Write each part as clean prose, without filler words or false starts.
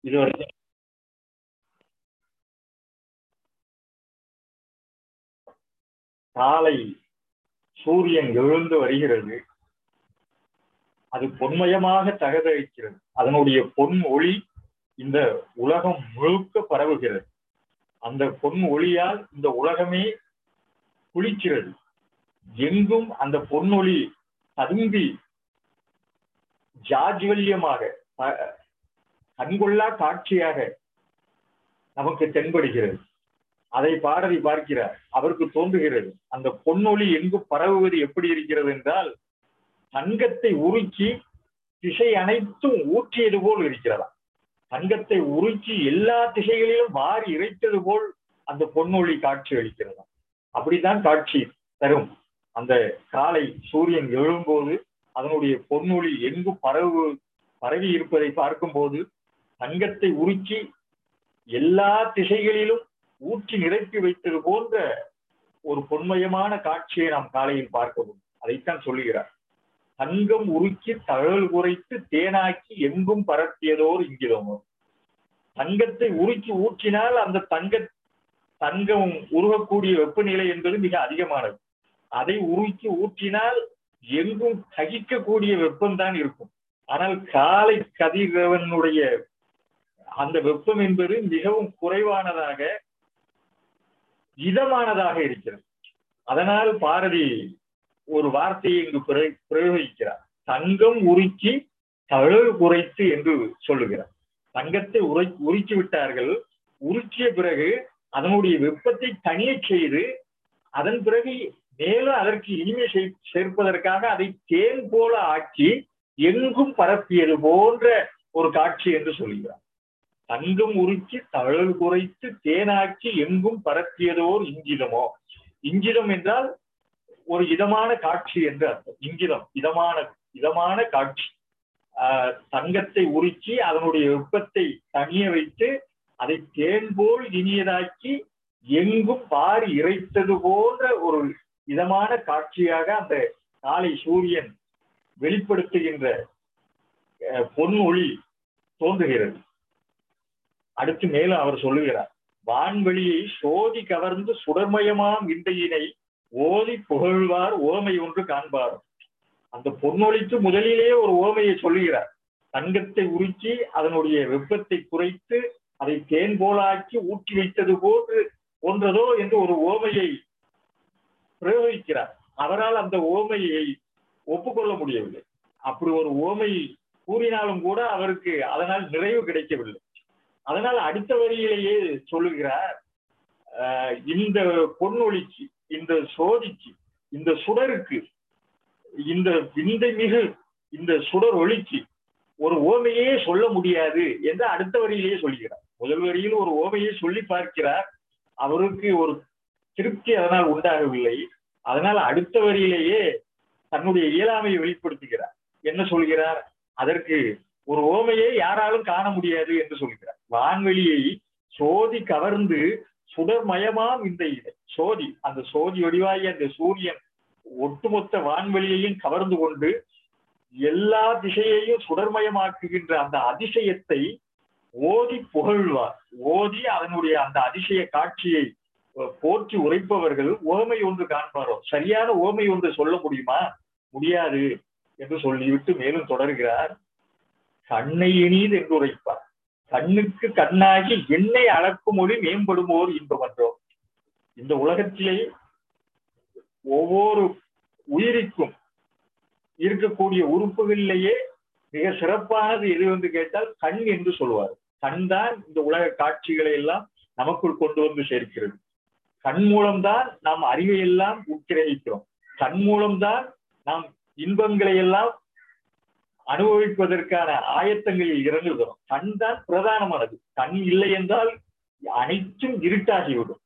இதுவரைக்கும் காலை சூரியன் எழுந்து வருகிறது. அது பொன்மயமாக தகதளிக்கிறது. அதனுடைய பொன் ஒளி இந்த உலகம் முழுக்க பரவுகிறது. அந்த பொன் ஒளியால் இந்த உலகமே குளிக்கிறது. எங்கும் அந்த பொன்னொளி ததும்பி ஜாஜ்வல்யமாக கண்கொள்ளா காட்சியாக நமக்கு தென்படுகிறது. அதை பாரதி பார்க்கிறார். அவருக்கு தோன்றுகிறது, அந்த பொன்னொளி எங்கு பரவுவது எப்படி இருக்கிறது என்றால், தங்கத்தை உருக்கி திசை அனைத்தும் ஊற்றியது போல் இருக்கிறதா. தங்கத்தை உருக்கி எல்லா திசைகளிலும் வாரி இறைத்தது போல் அந்த பொன்னொளி காட்சி அளிக்கிறதா. அப்படித்தான் காட்சி தரும். அந்த காலை சூரியன் எழும்போது அதனுடைய பொன்னொளி எங்கு பரவி இருப்பதை பார்க்கும் போது தங்கத்தை உருக்கி எல்லா திசைகளிலும் ஊற்றி நிரப்பி வைத்தது போன்ற ஒரு பொன்மயமான காட்சியை நாம் காலையில் பார்க்க முடியும். அதைத்தான் சொல்லுகிறார். தங்கம் உருக்கி தழல் குறைத்து தேனாக்கி எங்கும் பரப்பியதோர் இங்கிதமோ. தங்கத்தை உருக்கி ஊற்றினால் அந்த தங்கம் உருகக்கூடிய வெப்பநிலை என்பது மிக அதிகமானது. அதை உருக்கி ஊற்றினால் எங்கும் தகிக்கக்கூடிய வெப்பம்தான் இருக்கும். ஆனால் காலை கதிரவனுடைய அந்த வெப்பம் என்பது மிகவும் குறைவானதாக இதமானதாக இருக்கிறது. அதனால் பாரதி ஒரு வார்த்தையை இங்கு பிரயோகிக்கிறார். தங்கம் உருக்கி தழல் குறைத்து என்று சொல்லுகிறார். தங்கத்தை உருக்கி விட்டார்கள். உருக்கிய பிறகு அதனுடைய வெப்பத்தை தனிய செய்து அதன் பிறகு மேலும் அதற்கு இனிமை சேர்ப்பதற்காக அதை தேன் போல ஆக்கி எங்கும் பரப்பியது போன்ற ஒரு காட்சி என்று சொல்கிறார். தங்கம் உருக்கி தழல் குறைத்து தேனாக்கி எங்கும் பரப்பியதோர் இங்கிதமோ. இங்கிதம் என்றால் ஒரு இதமான காட்சி என்று அர்த்தம். இங்கிதம் இதமான காட்சி. தங்கத்தை உருக்கி அதனுடைய வெப்பத்தை தனிய வைத்து அதை தேன் போல் இனியதாக்கி எங்கும் பாரி இறைத்தது போன்ற ஒரு இதமான காட்சியாக அந்த காலை சூரியன் வெளிப்படுத்துகின்ற பொன் ஒளி தோன்றுகிறது. அடுத்து மேலும் அவர் சொல்லுகிறார், வான்வெளியை சோதி கவர்ந்து சுடர்மயமாம் விந்தையினை ஓதி புகழ்வார் ஓமை ஒன்று காண்பார். அந்த பொன்னொழிக்கு முதலிலே ஒரு ஓமையை சொல்லுகிறார். தங்கத்தை உருக்கி அதனுடைய வெப்பத்தை குறைத்து அதை தேன் போலாக்கி ஊற்றி வைத்தது போன்றதோ என்று ஒரு ஓமையை பிரயோகிக்கிறார். அவரால் அந்த ஓமையை ஒப்புக்கொள்ள முடியவில்லை. அப்படி ஒரு ஓமை கூறினாலும் கூட அவருக்கு அதனால் நிறைவு கிடைக்கவில்லை. அதனால் அடுத்த வரியிலேயே சொல்லுகிறார், இந்த பொன்னொழிக்கு, இந்த சோதிக்கு, இந்த சுடருக்கு, இந்த விந்தை மிகு இந்த சுடர் ஒளிக்கு ஒரு ஓமையே சொல்ல முடியாது என்று அடுத்த வரியிலேயே சொல்கிறார். முதல் வரியில் ஒரு ஓமையை சொல்லி பார்க்கிறார். அவருக்கு ஒரு திருப்தி அதனால் உண்டாகவில்லை. அதனால் அடுத்த வரியிலேயே தன்னுடைய இயலாமையை வெளிப்படுத்துகிறார். என்ன சொல்கிறார்? அதற்கு ஒரு ஓமையை யாராலும் காண முடியாது என்று சொல்கிறார். வான்வெளியை சோதி கவர்ந்து சுடர்மயமாம் இந்த சோதி, அந்த சோதி வடிவாகி அந்த சூரியன் ஒட்டுமொத்த வான்வெளியையும் கவர்ந்து கொண்டு எல்லா திசையையும் சுடர்மயமாக்குகின்ற அந்த அதிசயத்தை ஓதி புகழ்வார். ஓதி அதனுடைய அந்த அதிசய காட்சியை போற்றி உரைப்பவர்கள் ஓமை ஒன்று காண்பாரோ. சரியான ஓமை ஒன்று சொல்ல முடியுமா? முடியாது என்று சொல்லிவிட்டு மேலும் தொடர்கிறார். கண்ணை இனிது என்று உரைப்பார். கண்ணுக்கு கண்ணாகி என்னை அளக்கும் மொழி மேம்படுமோர் இன்பமன்றோ. இந்த உலகத்திலே ஒவ்வொரு உயிருக்கும் இருக்கக்கூடிய உறுப்புகளிலேயே மிக சிறப்பானது எது என்று கேட்டால் கண் என்று சொல்வார். கண் தான் இந்த உலக காட்சிகளை எல்லாம் நமக்குள் கொண்டு வந்து சேர்க்கிறது. கண் மூலம்தான் நாம் அறிவை எல்லாம் உட்கிரகிக்கிறோம். கண் மூலம்தான் நாம் இன்பங்களை எல்லாம் அனுபவிப்பதற்கான ஆயத்தங்களில் இறங்குகிறோம். கண் தான் பிரதானமானது. கண் இல்லை என்றால் அனைத்தும் இருட்டாகிவிடும்.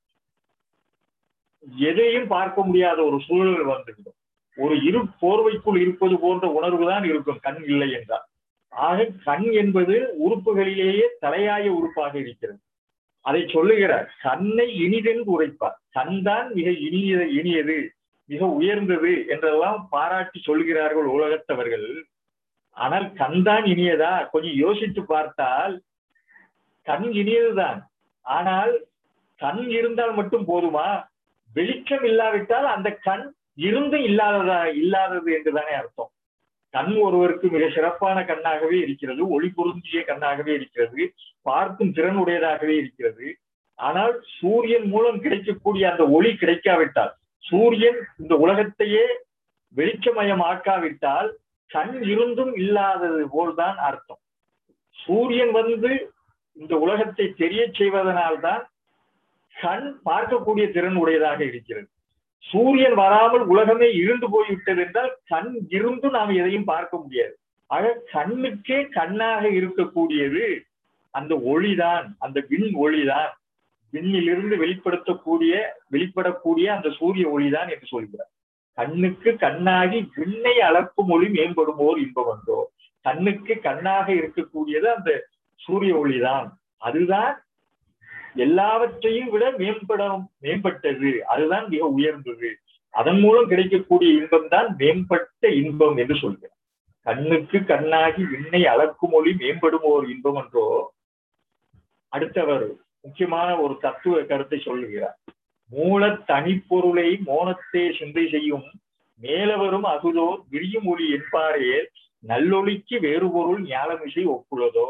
எதையும் பார்க்க முடியாத ஒரு சூழல் வந்துவிடும். ஒரு இரு போர்வைக்குள் இருப்பது போன்ற உணர்வு தான் இருக்கும் கண் இல்லை என்றால். ஆக கண் என்பது உறுப்புகளிலேயே தலையாய உறுப்பாக இருக்கிறது. அதை சொல்லுகிறார். கண்ணை இனிதென்று உரைப்பார். கண் தான் மிக இனியது, மிக உயர்ந்தது என்றெல்லாம் பாராட்டி சொல்கிறார்கள் உலகத்தவர்கள். ஆனால் கண் தான் இனியதா? கொஞ்சம் யோசித்து பார்த்தால் கண் இனியதுதான். ஆனால் கண் இருந்தால் மட்டும் போதுமா? வெளிச்சம் இல்லாவிட்டால் அந்த கண் இருந்து இல்லாதது என்றுதானே அர்த்தம். கண் ஒருவருக்கு மிக சிறப்பான கண்ணாகவே இருக்கிறது, ஒளி பொருந்திய கண்ணாகவே இருக்கிறது, பார்க்கும் திறன் உடையதாகவே இருக்கிறது. ஆனால் சூரியன் மூலம் கிடைக்கக்கூடிய அந்த ஒளி கிடைக்காவிட்டால், சூரியன் இந்த உலகத்தையே வெளிச்சமயமாக்காவிட்டால் கண் இருந்தும் இல்லாதது போல்தான் அர்த்தம். சூரியன் இந்த உலகத்தை தெரிய செய்வதனால்தான் கண் பார்க்கக்கூடிய திறன் உடையதாக இருக்கிறது. சூரியன் வராமல் உலகமே இருண்டு போய்விட்டது என்றால் கண் இருந்து நாம் எதையும் பார்க்க முடியாது. ஆக கண்ணுக்கே கண்ணாக இருக்கக்கூடியது அந்த ஒளிதான், அந்த விண் ஒளிதான். விண்ணிலிருந்து வெளிப்படக்கூடிய அந்த சூரிய ஒளிதான் என்று சொல்கிறார். கண்ணுக்கு கண்ணாகி விண்ணை அளக்கும் ஒளி மேம்படுமோர் இன்பம் வந்தோ. கண்ணுக்கு கண்ணாக இருக்கக்கூடியது அந்த சூரிய ஒளிதான். அதுதான் எல்லாவற்றையும் விட மேம்பட்டது, அதுதான் மிக உயர்ந்தது. அதன் மூலம் கிடைக்கக்கூடிய இன்பம் தான் மேம்பட்ட இன்பம் என்று சொல்கிறார். கண்ணுக்கு கண்ணாகி விண்ணை அளக்கும் ஒளி மேம்படுமோர் இன்பம் என்றோ. அடுத்தவர் முக்கியமான ஒரு தத்துவ கருத்தை சொல்லுகிறார். மூல தனிப்பொருளை மோனத்தே சிந்தை செய்யும் மேலவரும் அகுதோர் விரியும் ஒளி என்பாரே நல்லொளிக்கு வேறு பொருள் ஞானமிசை ஒப்புள்ளதோ.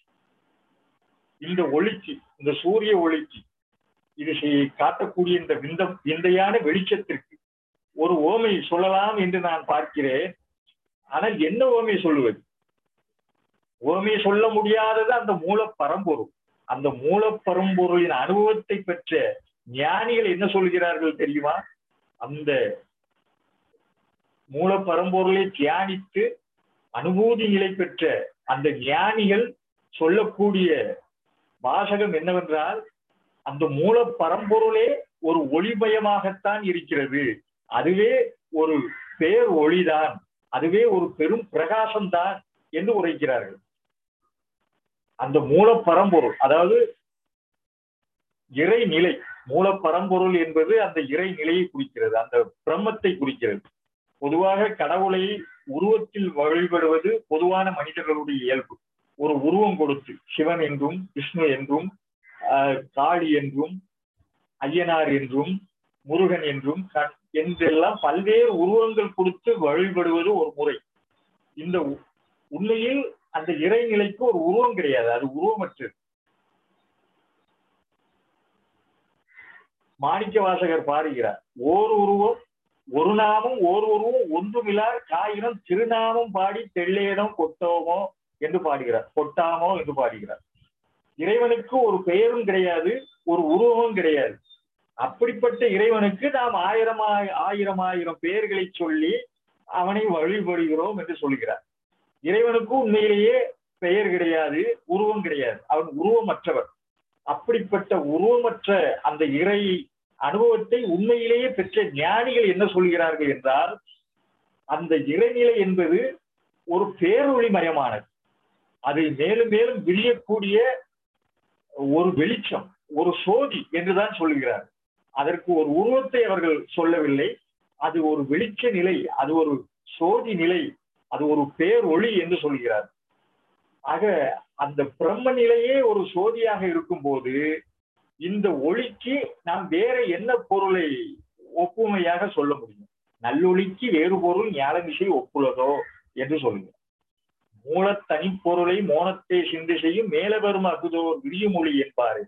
இந்த ஒளிக்கு, இந்த சூரிய ஒளிக்கு, இது காட்டக்கூடிய இந்த விந்தையான வெளிச்சத்திற்கு ஒரு ஓமை சொல்லலாம் என்று நான் பார்க்கிறேன். ஆனால் என்ன ஓமை சொல்லுவது? ஓமை சொல்ல முடியாதது அந்த மூல பரம்பொருள். அந்த மூல பரம்பொருளின் அனுபவத்தை பெற்ற ஞானிகள் என்ன சொல்கிறார்கள் தெரியுமா? அந்த மூல பரம்பொருளை தியானித்து அனுபூதி நிலை பெற்ற அந்த ஞானிகள் சொல்லக்கூடிய வாசகம் என்னவென்றால், அந்த மூல பரம்பொருளே ஒரு ஒளிமயமாகத்தான் இருக்கிறது, அதுவே ஒரு பேர் ஒளிதான், அதுவே ஒரு பெரும் பிரகாசம்தான் என்று உரைக்கிறார்கள். அந்த மூல பரம்பொருள், அதாவது இறைநிலை, மூல பரம்பொருள் என்பது அந்த இறைநிலையை குறிக்கிறது, அந்த பிரம்மத்தை குறிக்கிறது. பொதுவாக கடவுளை உருவத்தில் வழிபடுவது பொதுவான மனிதர்களுடைய இயல்பு. ஒரு உருவம் கொடுத்து சிவன் என்றும் விஷ்ணு என்றும் காளி என்றும் ஐயனார் என்றும் முருகன் என்றும் என்றெல்லாம் பல்வேறு உருவங்கள் கொடுத்து வழிபடுவது ஒரு முறை. இந்த உண்மையில் அந்த இறைநிலைக்கு ஒரு உருவம் கிடையாது, அது உருவமற்றது. மாணிக்க வாசகர் பாடுகிறார், ஓர் உருவம் ஒரு நாமம் ஓர் உருவம் ஒன்றுமில்லார் காயிரம் திருநாமம் பாடி தெள்ளேடம் கொட்டோமோ என்று பாடுகிறார், கொட்டாமோ என்று பாடுகிறார். இறைவனுக்கு ஒரு பெயரும் கிடையாது, ஒரு உருவமும் கிடையாது. அப்படிப்பட்ட இறைவனுக்கு நாம் ஆயிரம் பெயர்களை சொல்லி அவனை வழிபடுகிறோம் என்று சொல்கிறார். இறைவனுக்கு உண்மையிலேயே பெயர் கிடையாது, உருவம் கிடையாது, அவன் உருவமற்றவர். அப்படிப்பட்ட உருவமற்ற அந்த இறை அனுபவத்தை உண்மையிலேயே பெற்ற ஞானிகள் என்ன சொல்கிறார்கள் என்றால், அந்த இறைநிலை என்பது ஒரு பேரொளி மயமானது, அது மேலும் மேலும் விரியக்கூடிய ஒரு வெளிச்சம், ஒரு சோதி என்றுதான் சொல்கிறார். அதற்கு ஒரு உருவத்தை அவர்கள் சொல்லவில்லை, அது ஒரு வெளிச்ச நிலை, அது ஒரு சோதி நிலை, அது ஒரு பேரொளி என்று சொல்கிறார். ஆக அந்த பிரம்ம நிலையே ஒரு சோதியாக இருக்கும் போது இந்த ஒளிக்கு நாம் வேற என்ன பொருளை ஒப்புமையாக சொல்ல முடியும்? நல்லொளிக்கு வேறு பொருள் ஞானமிசை ஒப்புள்ளதோ என்று சொல்லுங்க. மூல தனிப்பொருளை மோனத்தை சிந்தை செய்யும் மேலவரும் அகுதோர் விரியும் ஒளி என்பாரு.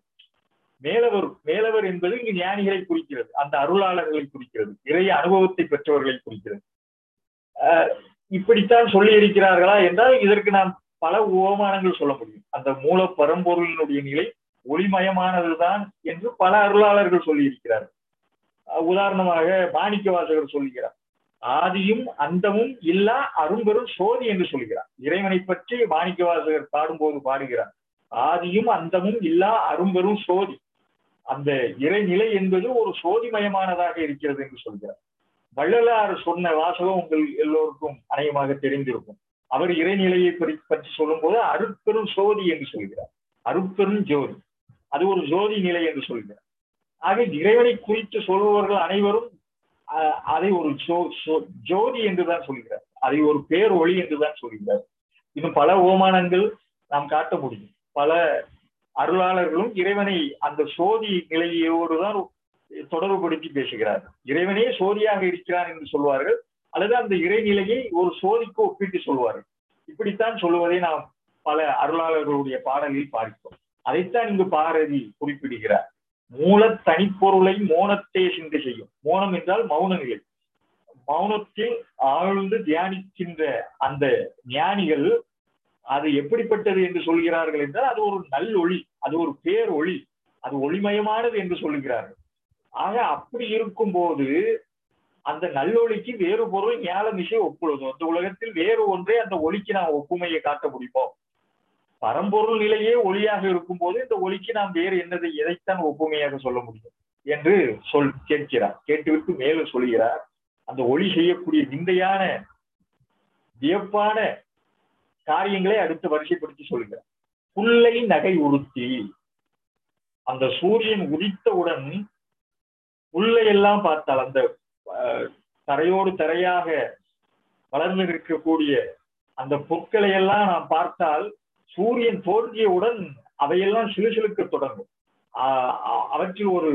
மேலவர் என்பது இங்கு ஞானிகளை குறிக்கிறது, அந்த அருளாளர்களை குறிக்கிறது, இறை அனுபவத்தை பெற்றவர்களை குறிக்கிறது. இப்படித்தான் சொல்லி இருக்கிறார்களா என்றால் இதற்கு நாம் பல உபமானங்கள் சொல்ல முடியும். அந்த மூல பரம்பொருளினுடைய நிலை ஒளிமயமானதுதான் என்று பல அருளாளர்கள் சொல்லி இருக்கிறார்கள். உதாரணமாக மாணிக்க வாசகர் சொல்லுகிறார், ஆதியும் அந்தமும் இல்லா அரும்பெரும் சோதி என்று சொல்கிறார். இறைவனை பற்றி மாணிக்க வாசகர் பாடும்போது பாடுகிறார், ஆதியும் அந்தமும் இல்லா அரும்பெரும் சோதி. அந்த இறைநிலை என்பது ஒரு சோதிமயமானதாக இருக்கிறது என்று சொல்கிறார். வள்ளலார் சொன்ன வாசகம் உங்கள் எல்லோருக்கும் அநேகமாக தெரிந்திருக்கும். அவர் இறைநிலையை பற்றி சொல்லும் போது அருட்பெரும் சோதி என்று சொல்கிறார், அருட்பெரும் ஜோதி, அது ஒரு ஜோதி நிலை என்று சொல்கிறார். ஆக இறைவனை குறித்து சொல்பவர்கள் அனைவரும் அதை ஒரு ஜோதி என்றுதான் சொல்கிறார், அதை ஒரு பேரொளி என்றுதான் சொல்கிறார். இன்னும் பல ஓமானங்கள் நாம் காட்ட முடியும், பல அருளாளர்களும் இறைவனை அந்த சோதி நிலையோடு தான் தொடர்புபடுத்தி பேசுகிறார்கள். இறைவனே சோதியாக இருக்கிறான் என்று சொல்வார்கள், அல்லது அந்த இறைநிலையை ஒரு சோதிக்கு ஒப்பிட்டு சொல்வார்கள். இப்படித்தான் சொல்லுவதை நாம் பல அருளாளர்களுடைய பாடலில் பார்க்கிறோம். அதைத்தான் இங்கு பாரதி குறிப்பிடுகிறார். மூல தனிப்பொருளை மோனத்தே சிந்தை செய்யும். மோனம் என்றால் மௌன நிலை. மௌனத்தில் ஆழ்ந்து தியானிக்கின்ற அந்த ஞானிகள் அது எப்படிப்பட்டது என்று சொல்கிறார்கள் என்றால், அது ஒரு நல்லொளி, அது ஒரு பேர் ஒளி, அது ஒளிமயமானது என்று சொல்கிறார்கள். ஆக அப்படி இருக்கும் போது அந்த நல்லொளிக்கு வேறு பொருள் ஞானமிசை ஒப்புழுதும். அந்த உலகத்தில் வேறு ஒன்றே அந்த ஒளிக்கு நாம் ஒப்புமையை காட்ட முடியுமோ? பரம்பொருள் நிலையே ஒளியாக இருக்கும் போது இந்த ஒளிக்கு நாம் வேறு என்னதை எதைத்தான் ஒப்புமையாக சொல்ல முடியும் என்று கேட்கிறார். கேட்டுவிட்டு மேலும் சொல்கிறார், அந்த ஒளி செய்யக்கூடிய விந்தையான வியப்பான காரியங்களை அடுத்து வரிசைப்படுத்தி சொல்கிறார். புல்லை நகை உறுத்தி, அந்த சூரியன் உதித்தவுடன் புல்லை எல்லாம் பார்த்தால், அந்த தரையோடு தரையாக வளர்ந்து இருக்கக்கூடிய அந்த புற்களை எல்லாம் நாம் பார்த்தால், சூரியன் தோன்றியவுடன் அவையெல்லாம் சிலுசிலுக்க தொடங்கும். அவற்றில் ஒரு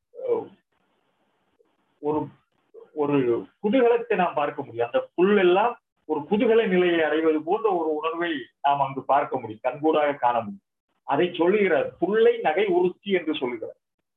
ஒரு குதூகலத்தை நாம் பார்க்க முடியும். அந்த புல் எல்லாம் ஒரு குதூகல நிலையை அடைவது போன்ற ஒரு உணர்வை நாம் அங்கு பார்க்க முடியும், கண்கூடாக காண முடியும். அதை சொல்லுகிறார், புல்லை நகை உறுத்தி என்று சொல்லுகிறார்.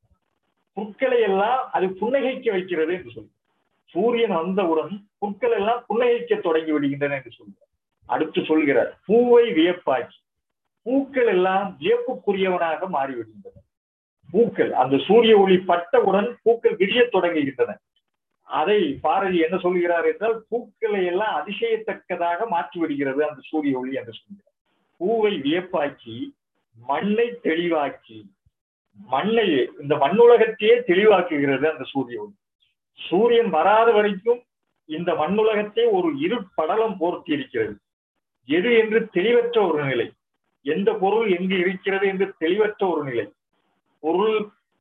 புற்களை எல்லாம் அது புன்னகைக்க வைக்கிறது என்று சொல்கிறார். சூரியன் வந்தவுடன் புற்கள் எல்லாம் புன்னகைக்க தொடங்கி விடுகின்றன என்று சொல்கிறார். அடுத்து சொல்கிறார், பூவை வியப்பாக்கி, பூக்கள் எல்லாம் வியப்புக்குரியவனாக மாறிவிடுகின்றன. பூக்கள் அந்த சூரிய ஒளி பட்டவுடன் பூக்கள் விரிய தொடங்குகின்றன. அதை பாரதி என்ன சொல்கிறார் என்றால், பூக்களை எல்லாம் அதிசயத்தக்கதாக மாற்றி விடுகிறது அந்த சூரிய ஒளி என்று சொல்கிறார். பூவை வியப்பாக்கி, மண்ணை தெளிவாக்கி, மண்ணை இந்த மண்ணுலகத்தையே தெளிவாக்குகிறது அந்த சூரிய ஒளி. சூரியன் வராத வரைக்கும் இந்த மண்ணுலகத்தை ஒரு இருட்படலம் போர்த்தி இருக்கிறது. எது என்று தெளிவற்ற ஒரு நிலை, எந்த பொருள் எங்கு இருக்கிறது என்று தெளிவற்ற ஒரு நிலை. பொருள்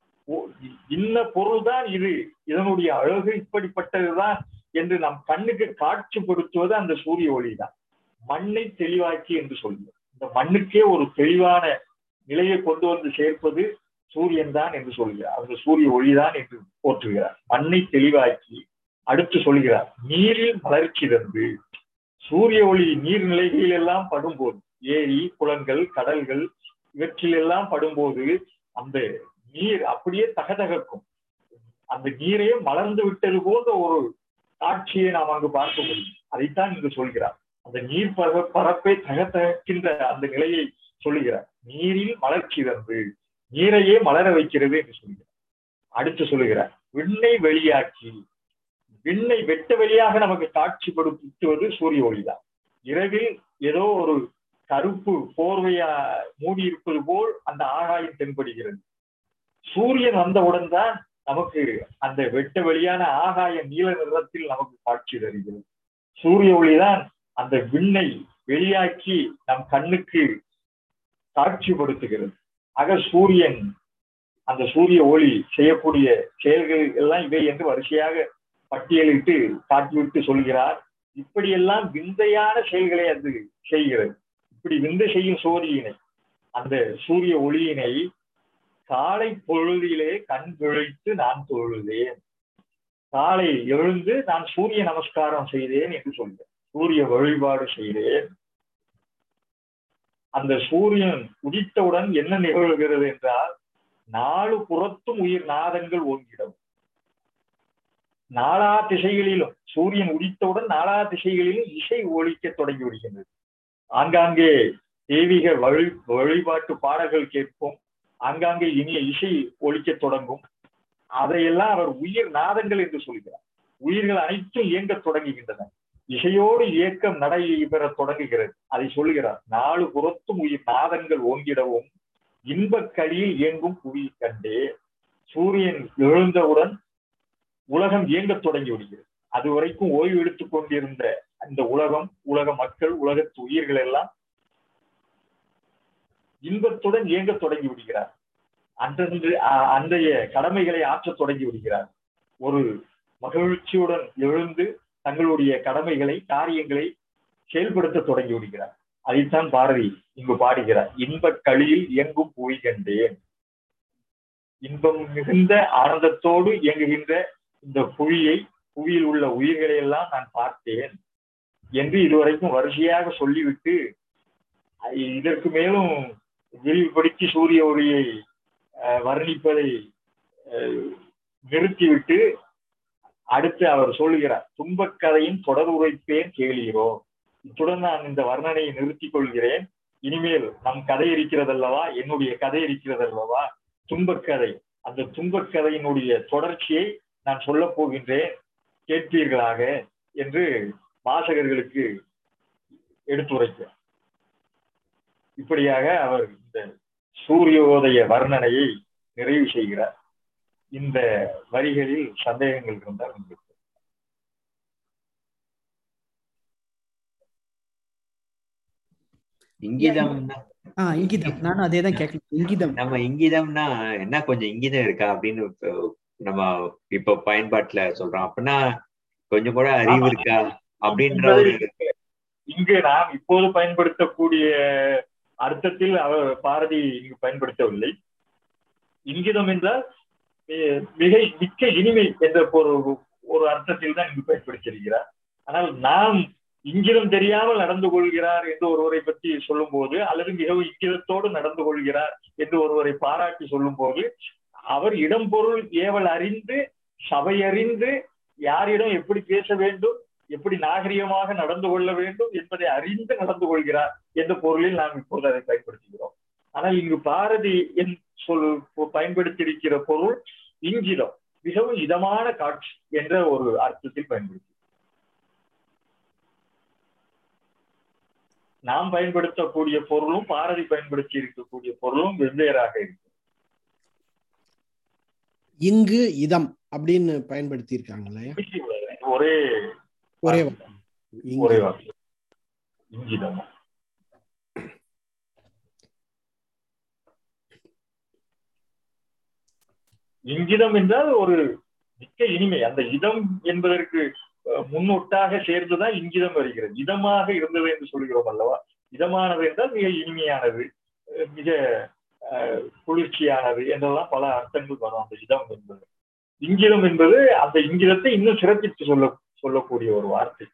இன்ன பொருள்தான் இது, இதனுடைய அழகு இப்படிப்பட்டதுதான் என்று நம் கண்ணுக்கு காட்சிப்படுத்துவது அந்த சூரிய ஒளிதான். மண்ணை தெளிவாக்கி என்று சொல்கிறார். இந்த மண்ணுக்கே ஒரு தெளிவான நிலையை கொண்டு வந்து சேர்ப்பது சூரியன் தான் என்று சொல்கிறார். அந்த சூரிய ஒளிதான் என்று போற்றுகிறார். மண்ணை தெளிவாக்கி அடுத்து சொல்கிறார், நீரில் மலர்ச்சி தந்து. சூரிய ஒளி நீர்நிலைகளில் எல்லாம் படும்போது, ஏரி குளங்கள் கடல்கள் இவற்றிலெல்லாம் படும்போது அந்த நீர் அப்படியே தகதகக்கும். அந்த நீரே மலர்ந்து விட்டது போன்ற ஒரு காட்சியை நாம் அங்கு பார்க்க முடியும். அதைத்தான் இங்கு சொல்கிறார். அந்த நீர் பரப்பை தகதகின்ற அந்த நிலையை சொல்லுகிறார். நீரில் மலர்ச்சி தந்து, நீரையே மலர வைக்கிறது என்று சொல்கிறார். அடுத்து சொல்லுகிறார், விண்ணை வெளியாக்கி, விண்ணை வெட்ட வெளியாக நமக்கு காட்சிப்படுத்துவது சூரிய ஒளிதான். இரவில் ஏதோ ஒரு கருப்பு போர்வையா மூடி இருப்பது போல் அந்த ஆகாயம் தென்படுகிறது. சூரியன் வந்தவுடன் தான் நமக்கு அந்த வெட்ட வெளியான ஆகாய நீல நிறத்தில் நமக்கு காட்சி தருகிறது. சூரிய ஒளிதான் அந்த விண்ணை வெளியாக்கி நம் கண்ணுக்கு காட்சிப்படுத்துகிறது. ஆக சூரியன், அந்த சூரிய ஒளி செய்யக்கூடிய செயல்கள் எல்லாம் இவை என்று வரிசையாக பட்டியலிட்டு காட்டிவிட்டு சொல்கிறார். இப்படியெல்லாம் விந்தையான செயல்களை அது செய்கிறது. இப்படி விந்தை செய்யும் சூரியனை, அந்த சூரிய ஒளியினை காலை பொழுதிலே கண் விழித்து நான் தொழுதேன், காலை எழுந்து நான் சூரிய நமஸ்காரம் செய்தேன் என்று சொல்கிறேன், சூரிய வழிபாடு செய்தேன். அந்த சூரியன் உதித்தவுடன் என்ன நிகழ்கிறது என்றால், நாலு புறத்தும் உயிர் நாதங்கள் ஓங்கிடும். நாலா திசைகளிலும் சூரியன் உதித்தவுடன் நாலா திசைகளிலும் இசை ஒலிக்க தொடங்கி விடுகின்றது. ஆங்காங்கே தெய்வீக வழிபாட்டு பாடல்கள் கேட்போம், ஆங்காங்கே இனிய இசை ஒலிக்க தொடங்கும். அதையெல்லாம் அவர் உயிர் நாதங்கள் என்று சொல்கிறார். உயிர்கள் அனைத்தும் இயங்க தொடங்குகின்றன. இசையோடு இயக்கம் நடைபெற தொடங்குகிறது. அதை சொல்லுகிறார், நாலு புறத்தும் உயிர் நாதங்கள் ஓங்கிடவும் இன்பக்கடியில் இயங்கும் புவி கண்டே. சூரியன் எழுந்தவுடன் உலகம் இயங்க தொடங்கி விடுகிறது. அது வரைக்கும் ஓய்வு எடுத்துக் கொண்டிருந்த இந்த உலகம், உலக மக்கள், உலகத்து உயிர்கள் எல்லாம் இன்பத்துடன் இயங்க தொடங்கி விடுகிறார். அன்றைய கடமைகளை ஆற்ற தொடங்கி விடுகிறார். ஒரு மகிழ்ச்சியுடன் எழுந்து தங்களுடைய கடமைகளை, காரியங்களை செயல்படுத்த தொடங்கி விடுகிறார். அதைத்தான் பாரதி இங்கு பாடுகிறார். இன்பக் களியில் இயங்கும் புவி கண்டேன். இன்பம் மிகுந்த ஆனந்தத்தோடு இயங்குகின்ற இந்த புவியில் உள்ள உயிர்களை எல்லாம் நான் பார்த்தேன் என்று இதுவரைக்கும் வரிசையாக சொல்லிவிட்டு இதற்கு மேலும் விரிவுபடுத்தி சூரிய ஒளியை வர்ணிப்பதை நிறுத்திவிட்டு அடுத்து அவர் சொல்லுகிறார், துன்பக் கதையின் தொடர் உரைப்பேன் கேளீரோ. இத்துடன் நான் இந்த வர்ணனையை நிறுத்திக் கொள்கிறேன். இனிமேல் நம் கதை இருக்கிறதல்லவா, என்னுடைய கதை இருக்கிறதல்லவா, துன்பக்கதை. அந்த துன்பக்கதையினுடைய தொடர்ச்சியை நான் சொல்ல போகின்றேன், கேட்பீர்களாக என்று வாசகர்களுக்கு எடுத்துரைக்கிறார். இப்படியாக அவர் இந்த சூரியோதய வர்ணனையை நிறைவு செய்கிறார். இந்த வரிகளில் சந்தேகங்கள் இருந்தால் உங்களுக்கு இங்கிதம். நானும் அதே தான் கேட்கணும். இங்கிதம், நம்ம இங்கிதம்னா என்ன, கொஞ்சம் இங்கிதம் இருக்கா அப்படின்னு நம்ம இப்ப பயன்பாட்டுல சொல்றோம். அப்படின்னா கொஞ்சம் கூட அறிவு இருக்கா அப்படின்ற ஒரு இங்கு நாம் இப்போது பயன்படுத்தக்கூடிய அர்த்தத்தில் அவர் பாரதி இங்கு பயன்படுத்தவில்லை. இங்கிதம் என்றால் மிக்க இனிமை என்ற ஒரு அர்த்தத்தில் தான் இங்கு பயன்படுத்தியிருக்கிறார். ஆனால் நாம் இங்கிதம் தெரியாமல் நடந்து கொள்கிறார் என்று ஒருவரை பற்றி சொல்லும் போது, அல்லது மிகவும் இங்கிதத்தோடு நடந்து கொள்கிறார் என்று ஒருவரை பாராட்டி சொல்லும் போது, அவர் இடம் பொருள் ஏவல் அறிந்து சபையறிந்து யாரிடம் எப்படி பேச வேண்டும், எப்படி நாகரிகமாக நடந்து கொள்ள வேண்டும் என்பதை அறிந்து நடந்து கொள்கிறார் என்ற பொருளில் நாம் இப்போது அதை பயன்படுத்துகிறோம். ஆனால் இங்கு பாரதி பயன்படுத்தியிருக்கிற பொருள் இங்கிதம், மிகவும் இதமான காட்சி என்ற ஒரு அர்த்தத்தில் பயன்படுத்தி நாம் பயன்படுத்தக்கூடிய பொருளும் பாரதி பயன்படுத்தி இருக்கக்கூடிய பொருளும் வெவ்வேறாக இருக்கு. இங்கு இதம் அப்படின்னு பயன்படுத்தி இருக்காங்களே, ஒரே ஒரே வாக்கு இங்கிதம். இங்கிதம் என்றால் ஒரு மிக்க இனிமை. அந்த இதம் என்பதற்கு முன்னொட்டாக சேர்ந்துதான் இங்கிதம் வருகிறது. இதமாக இருந்தது என்று சொல்கிறோம் அல்லவா. இதமானது என்றால் மிக இனிமையானது, மிக குளிர்ச்சியானது என்றெல்லாம் பல அர்த்தங்கள் வரும் அந்த இதம் என்பது. இங்கிதம் என்பது அந்த இங்கிதத்தை இன்னும் சிறப்பித்து சொல்லக்கூடிய ஒரு வார்த்தை.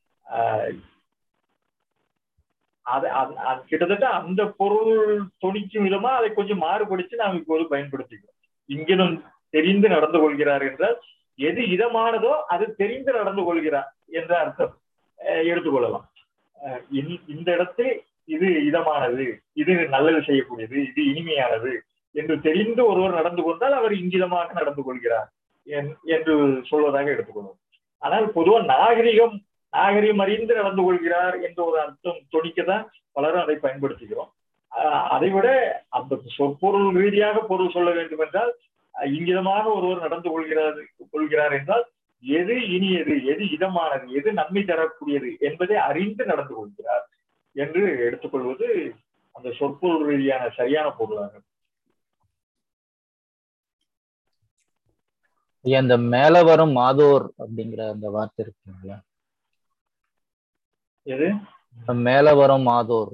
கிட்டத்தட்ட அந்த பொருள் தொனிக்கும் விதமா அதை கொஞ்சம் மாறுபடுத்தி நாம் இப்போது பயன்படுத்திக்கிறோம். இங்கிதம் தெரிந்து நடந்து கொள்கிறார் என்றால் எது இதமானதோ அது தெரிந்து நடந்து கொள்கிறார் என்ற அர்த்தம் எடுத்துக்கொள்ளலாம். இந்த இடத்தில் இது இதமானது, இது நல்லது செய்யக்கூடியது, இது இனிமையானது என்று தெரிந்து ஒருவர் நடந்து கொண்டால் அவர் இங்கிதமாக நடந்து கொள்கிறார் என்று சொல்வதாக எடுத்துக்கொள்வோம். ஆனால் பொதுவாக நாகரிகம் அறிந்து நடந்து கொள்கிறார் என்ற ஒரு அர்த்தம் தொனிக்கதான் பலரும் அதை பயன்படுத்துகிறோம். அதை விட அந்த சொற்பொருள் ரீதியாக பொருள் சொல்ல வேண்டும் என்றால் இங்கிதமாக ஒருவர் நடந்து கொள்கிறார் என்றால் எது இனியது, எது இதமானது, எது நன்மை தரக்கூடியது என்பதை அறிந்து நடந்து கொள்கிறார் என்று எடுத்துக்கொள்வது அந்த சொற்பொருள் ரீதியான சரியான பொருளாகும். அந்த மேல வரும் மாதோர் அப்படிங்கிற அந்த வார்த்தை இருக்குங்களா, எது மேல வரும் மாதோர்,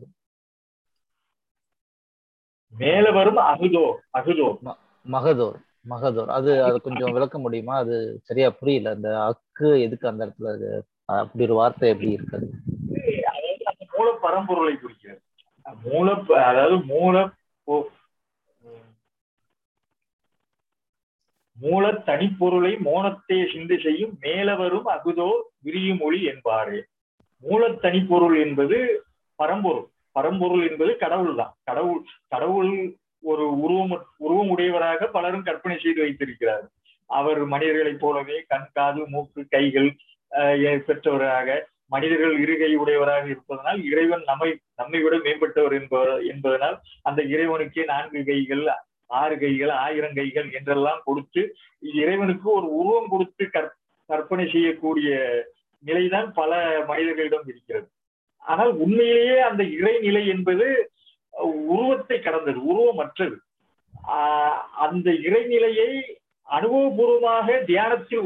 மேல வரும் மகதோர் அது கொஞ்சம் விளக்க முடியுமா? அது சரியா புரியல. அந்த அக்கு எதுக்கு அந்த இடத்துல அப்படி ஒரு வார்த்தை எப்படி இருக்காது? அந்த மூல பரம்பொருளை குறிக்கிறது. அதாவது மூல தனிப்பொருளை மோனத்தை சிந்தை செய்யும் மேல வரும் அகுதோ விரியும் மொழி என்பாரே. மூல தனிப்பொருள் என்பது பரம்பொருள் என்பது கடவுள் தான். கடவுள் ஒரு உருவம் உடையவராக பலரும் கற்பனை செய்து வைத்திருக்கிறார். அவர் மனிதர்களைப் போலவே கண், காது, மூக்கு, கைகள் பெற்றவராக, மனிதர்கள் இருகை உடையவராக இருப்பதனால் இறைவன் நம்மை விட மேம்பட்டவர் என்பதனால் அந்த இறைவனுக்கே 4 கைகள், 6 கைகள், 1000 கைகள் என்றெல்லாம் கொடுத்து இறைவனுக்கு ஒரு உருவம் கொடுத்து கற்பனை செய்யக்கூடிய நிலைதான் பல மனிதர்களிடம் இருக்கிறது. ஆனால் உண்மையிலேயே அந்த இறைநிலை என்பது உருவத்தை கடந்தது, உருவமற்றது. அந்த இறைநிலையை அனுபவபூர்வமாக தியானத்தில்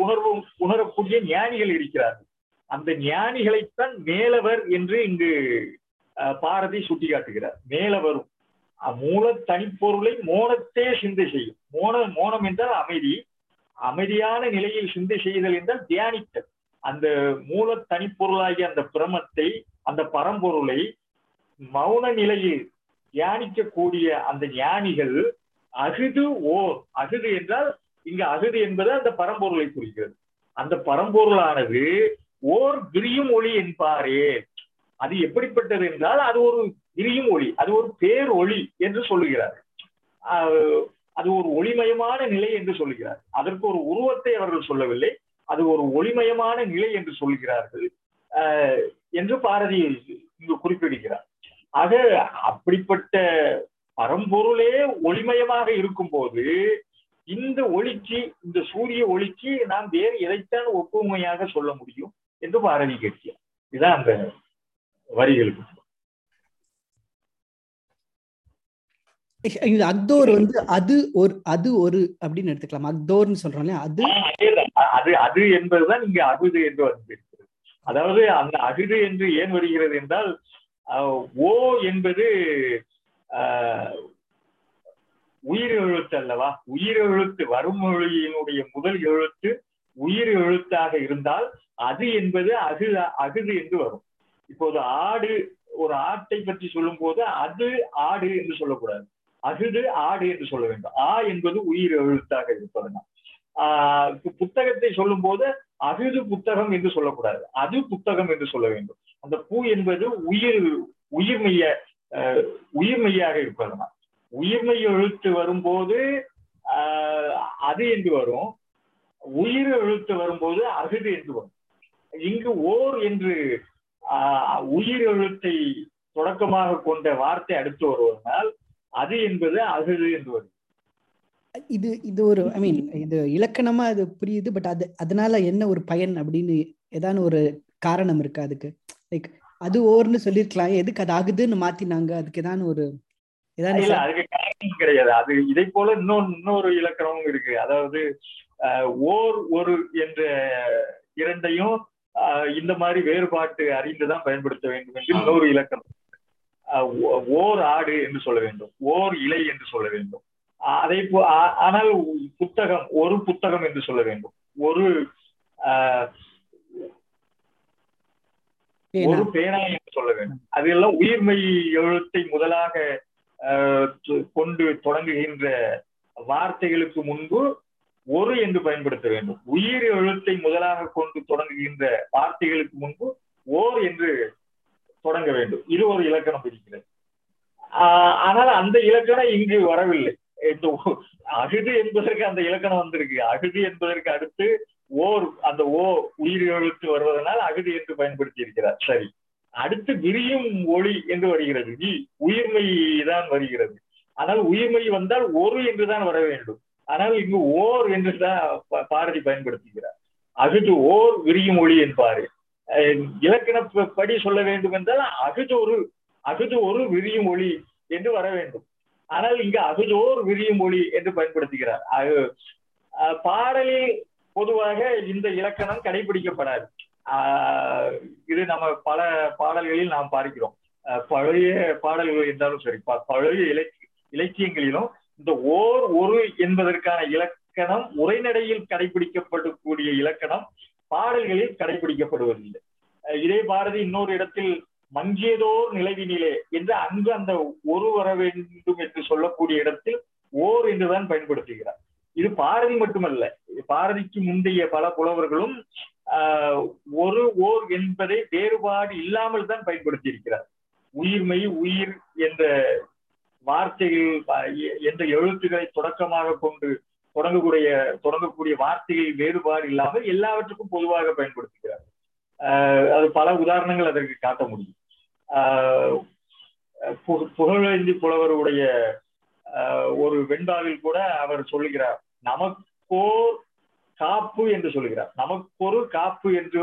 உணரக்கூடிய ஞானிகள் இருக்கிறார்கள். அந்த ஞானிகளைத்தான் மேலவர் என்று இங்கு பாரதி சுட்டி காட்டுகிறார். மேல வரும் மூல தனிப்பொருளை மோனத்தே சிந்தை செய்யும். மோனம் என்றால் அமைதி, அமைதியான நிலையில் சிந்தை செய்தல் என்றால் தியானித்தல். அந்த மூல தனிப்பொருளாகிய அந்த பிரமத்தை, அந்த பரம்பொருளை மௌன நிலையில் தியானிக்கக்கூடிய அந்த ஞானிகள் அகுது ஓர், அகுது என்றால் இங்கு அகுது என்பது அந்த பரம்பொருளை குறிக்கிறது. அந்த பரம்பொருளானது ஓர் விரியும் ஒளி என்பாரே. அது எப்படிப்பட்டது என்றால் அது ஒரு விரியும் ஒளி, அது ஒரு பேர் ஒளி என்று சொல்லுகிறார். அது ஒரு ஒளிமயமான நிலை என்று சொல்லுகிறார். அதற்கு ஒரு உருவத்தை அவர்கள் சொல்லவில்லை, அது ஒரு ஒளிமயமான நிலை என்று சொல்கிறார்கள் என்று பாரதி இங்கு குறிப்பிடுகிறார். ஆக அப்படிப்பட்ட பரம்பொருளே ஒளிமயமாக இருக்கும் போது இந்த ஒளிக்கு, இந்த சூரிய ஒளிக்கு நாம் வேறு எதைத்தான் ஒப்புமையாக சொல்ல முடியும் என்று பாரதி கேட்கிறார். இதுதான் அந்த வரிகளுக்கு. இது அக்தோர் அது ஒரு அப்படின்னு எடுத்துக்கலாம். அக்தோர்னு சொல்றோம், அது என்பதுதான் இங்க அகுது என்று வந்திருக்கிறது. அதாவது அந்த அகுது என்று ஏன் வருகிறது என்றால், ஓ என்பது உயிர் எழுத்து அல்லவா? உயிர் எழுத்து, வருமொழியினுடைய முதல் எழுத்து உயிர் எழுத்தாக இருந்தால் அது என்பது அகுது என்று வரும். இப்போது ஆடு, ஒரு ஆட்டை பற்றி சொல்லும் போது அது ஆடு என்று சொல்லக்கூடாது, அகுது ஆடு என்று சொல்ல வேண்டும். என்பது உயிர் எழுத்தாக இருப்பதுனா. புத்தகத்தை சொல்லும் போது அகுது புத்தகம் என்று சொல்லக்கூடாது, அது புத்தகம் என்று சொல்ல வேண்டும். அந்த பூ என்பது உயிர்மெய்யாக இருப்பதுனா. உயிர்மெய் எழுத்து வரும்போது அது என்று வரும், உயிர் எழுத்து வரும்போது அகுது என்று வரும். இங்கு ஓர் என்று உயிர் எழுத்தை தொடக்கமாக கொண்ட வார்த்தை அடுத்து வருவதனால் அது என்பது அகுது என்று வரும். இது ஒரு இது இலக்கணமா அது புரியுது. பட் அதனால என்ன ஒரு பயன் அப்படின்னு ஏதான ஒரு காரணம் இருக்கு அதுக்கு? லைக் அது ஓர்னு சொல்லிருக்கலாம், எதுக்கு அது ஆகுதுன்னு மாத்தினாங்க? அதுக்கு ஏதான ஒரு அதுக்கு காரணம் கிடையாது. அது இதை போல இன்னொரு இலக்கணமும் இருக்கு. அதாவது ஓர் ஒரு என்ற இரண்டையும் இந்த மாதிரி வேறுபாட்டு அறிந்துதான் பயன்படுத்த வேண்டும் என்று இன்னொரு இலக்கணம். ஓர் ஆடு என்று சொல்ல வேண்டும், ஓர் இலை என்று சொல்ல வேண்டும். அதை ஆனால் புத்தகம், ஒரு புத்தகம் என்று சொல்ல வேண்டும், ஒரு பேனா என்று சொல்ல வேண்டும். அதெல்லாம் உயிர்மெய் எழுத்தை முதலாக கொண்டு தொடங்குகின்ற வார்த்தைகளுக்கு முன்பு ஒரு என்று பயன்படுத்த வேண்டும். உயிர் எழுத்தை முதலாக கொண்டு தொடங்குகின்ற வார்த்தைகளுக்கு முன்பு ஓர் என்று தொடங்க வேண்டும். இது ஒரு இலக்கணம் இருக்கிறது. ஆனால் அந்த இலக்கணம் இங்கு வரவில்லை. அகுது என்பதற்கு அந்த இலக்கணம் வந்திருக்கு. அகுது என்பதற்கு அடுத்து ஓர், அந்த உயிர் எழுத்து வருவதனால் அகுது என்று பயன்படுத்தி இருக்கிறார். சரி, அடுத்து விரியும் ஒளி என்று வருகிறது. உயிர்மை தான் வருகிறது. ஆனால் உயிர்மை வந்தால் ஒரு என்றுதான் வர வேண்டும். ஆனால் இங்கு ஓர் என்றுதான் பாரதி பயன்படுத்துகிறார். அகுது ஓர் விரியும் ஒளி என்பாரு. இலக்கணப்படி சொல்ல வேண்டும் என்றால் அகுது ஒரு விரியும் ஒளி என்று வர வேண்டும். ஆனால் இங்கு அகுதோர் விரியும் ஒளி என்று பயன்படுத்துகிறார். பாடலில் பொதுவாக இந்த இலக்கணம் கடைபிடிக்கப்படாது. இது நம்ம பல பாடல்களில் நாம் பார்க்கிறோம். பழைய பாடல்கள் என்றாலும் சரி, பழைய இலக்கியங்களிலும் இந்த ஓர் ஒரு என்பதற்கான இலக்கணம் உரைநடையில் கடைபிடிக்கப்படக்கூடிய இலக்கணம் பாடல்களில் கடைபிடிக்கப்படுவதில்லை. இதே பாரதி இன்னொரு இடத்தில் மங்கியதோர் நிலவினிலே என்று அங்கு அந்த ஒரு வர வேண்டும் என்று சொல்லக்கூடிய இடத்தில் ஓர் என்றுதான் பயன்படுத்துகிறார். இது பாரதி மட்டுமல்ல, பாரதிக்கு முந்தைய பல புலவர்களும் ஒரு ஓர் என்பதை வேறுபாடு இல்லாமல் தான் பயன்படுத்தி இருக்கிறார். உயிர்மை, உயிர் என்ற வார்த்தைகள் என்ற எழுத்துக்களை தொடக்கமாக கொண்டு தொடங்கக்கூடிய வார்த்தைகள் வேறுபாடு இல்லாமல் எல்லாவற்றுக்கும் பொதுவாக பயன்படுத்துகிறார். அது பல உதாரணங்கள் அதற்கு காட்ட முடியும். புகழேந்தி புலவருடைய ஒரு வெண்பாவில் கூட அவர் சொல்லுகிறார், நமக்கோர் காப்பு என்று சொல்லுகிறார். நமக்கொரு காப்பு என்று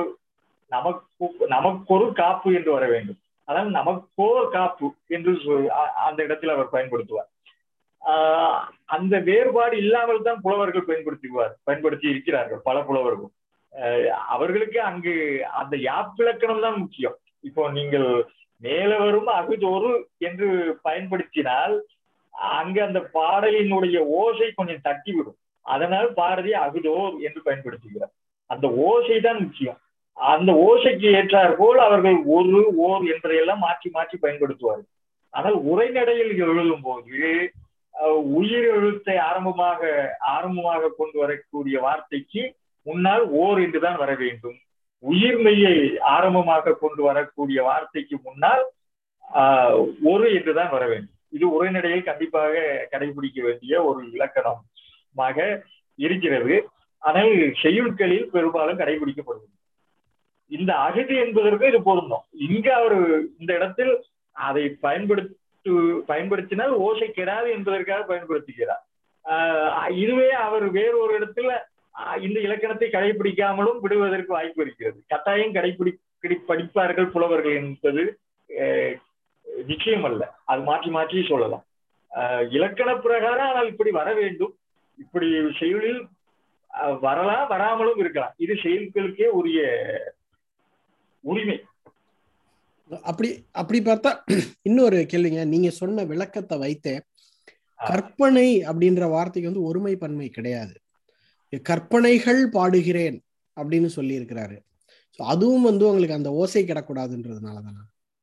வர வேண்டும். அதாவது நமக்கோர் காப்பு என்று அந்த இடத்தில் அவர் பயன்படுத்துவார். அந்த வேறுபாடு இல்லாமல் தான் புலவர்கள் பயன்படுத்தி இருக்கிறார்கள் பல புலவர்கள். அவர்களுக்கு அங்கு அந்த யாப்பிலக்கணம் தான் முக்கியம். இப்போ நீங்கள் மேல வரும் அகுதோறு என்று பயன்படுத்தினால் அங்க அந்த பாடலினுடைய ஓசை கொஞ்சம் தட்டிவிடும். அதனால் பாரதி அகுதோர் என்று பயன்படுத்துகிறார். அந்த ஓசை தான் முக்கியம். அந்த ஓசைக்கு ஏற்றார் போல் அவர்கள் ஒரு ஓர் என்பதையெல்லாம் மாற்றி மாற்றி பயன்படுத்துவார்கள். ஆனால் உரைநடையில் எழுதும் போது உயிர் எழுத்தை ஆரம்பமாக கொண்டு வரக்கூடிய வார்த்தைக்கு முன்னால் ஓர் என்றுதான் வர வேண்டும். உயிர்மெய்யை ஆரம்பமாக கொண்டு வரக்கூடிய வார்த்தைக்கு முன்னால் ஒரு என்றுதான் வர வேண்டும். இது உரைநடையில் கண்டிப்பாக கடைபிடிக்க வேண்டிய ஒரு இலக்கணமாக இருக்கிறது. ஆனால் செய்யுட்களில் பெரும்பாலும் கடைபிடிக்கப்படுகிறது. இந்த அகதி என்பதற்கு இது பொருந்தும். இங்க அவர் இந்த இடத்தில் அதை பயன்படுத்தினால் ஓசை கெடாது என்பதற்காக பயன்படுத்துகிறார். இதுவே அவர் வேறொரு இடத்துல இந்த இலக்கணத்தை கடைபிடிக்காமலும் விடுவதற்கு வாய்ப்பு இருக்கிறது. கட்டாயம் படிப்பார்கள் புலவர்கள் என்பது நிச்சயம் அல்ல. அது மாற்றி மாற்றி சொல்லலாம். இலக்கண பிரகாரம் ஆனால் இப்படி வர வேண்டும், இப்படி செய்யுளில் வரலாம், வராமலும் இருக்கலாம். இது செயல்களுக்கே உரிய உரிமை. அப்படி பார்த்தா இன்னொரு கேள்விங்க, நீங்க சொன்ன விளக்கத்தை வைத்து கற்பனை அப்படின்ற வார்த்தைக்கு வந்து ஒருமை பன்மை கிடையாது. கற்பனைகள் பாடுகிறேன் அப்படின்னு சொல்லி இருக்கிறாரு. அதுவும் வந்து உங்களுக்கு அந்த ஓசை கிடக்கூடாதுன்றதுனாலதானா?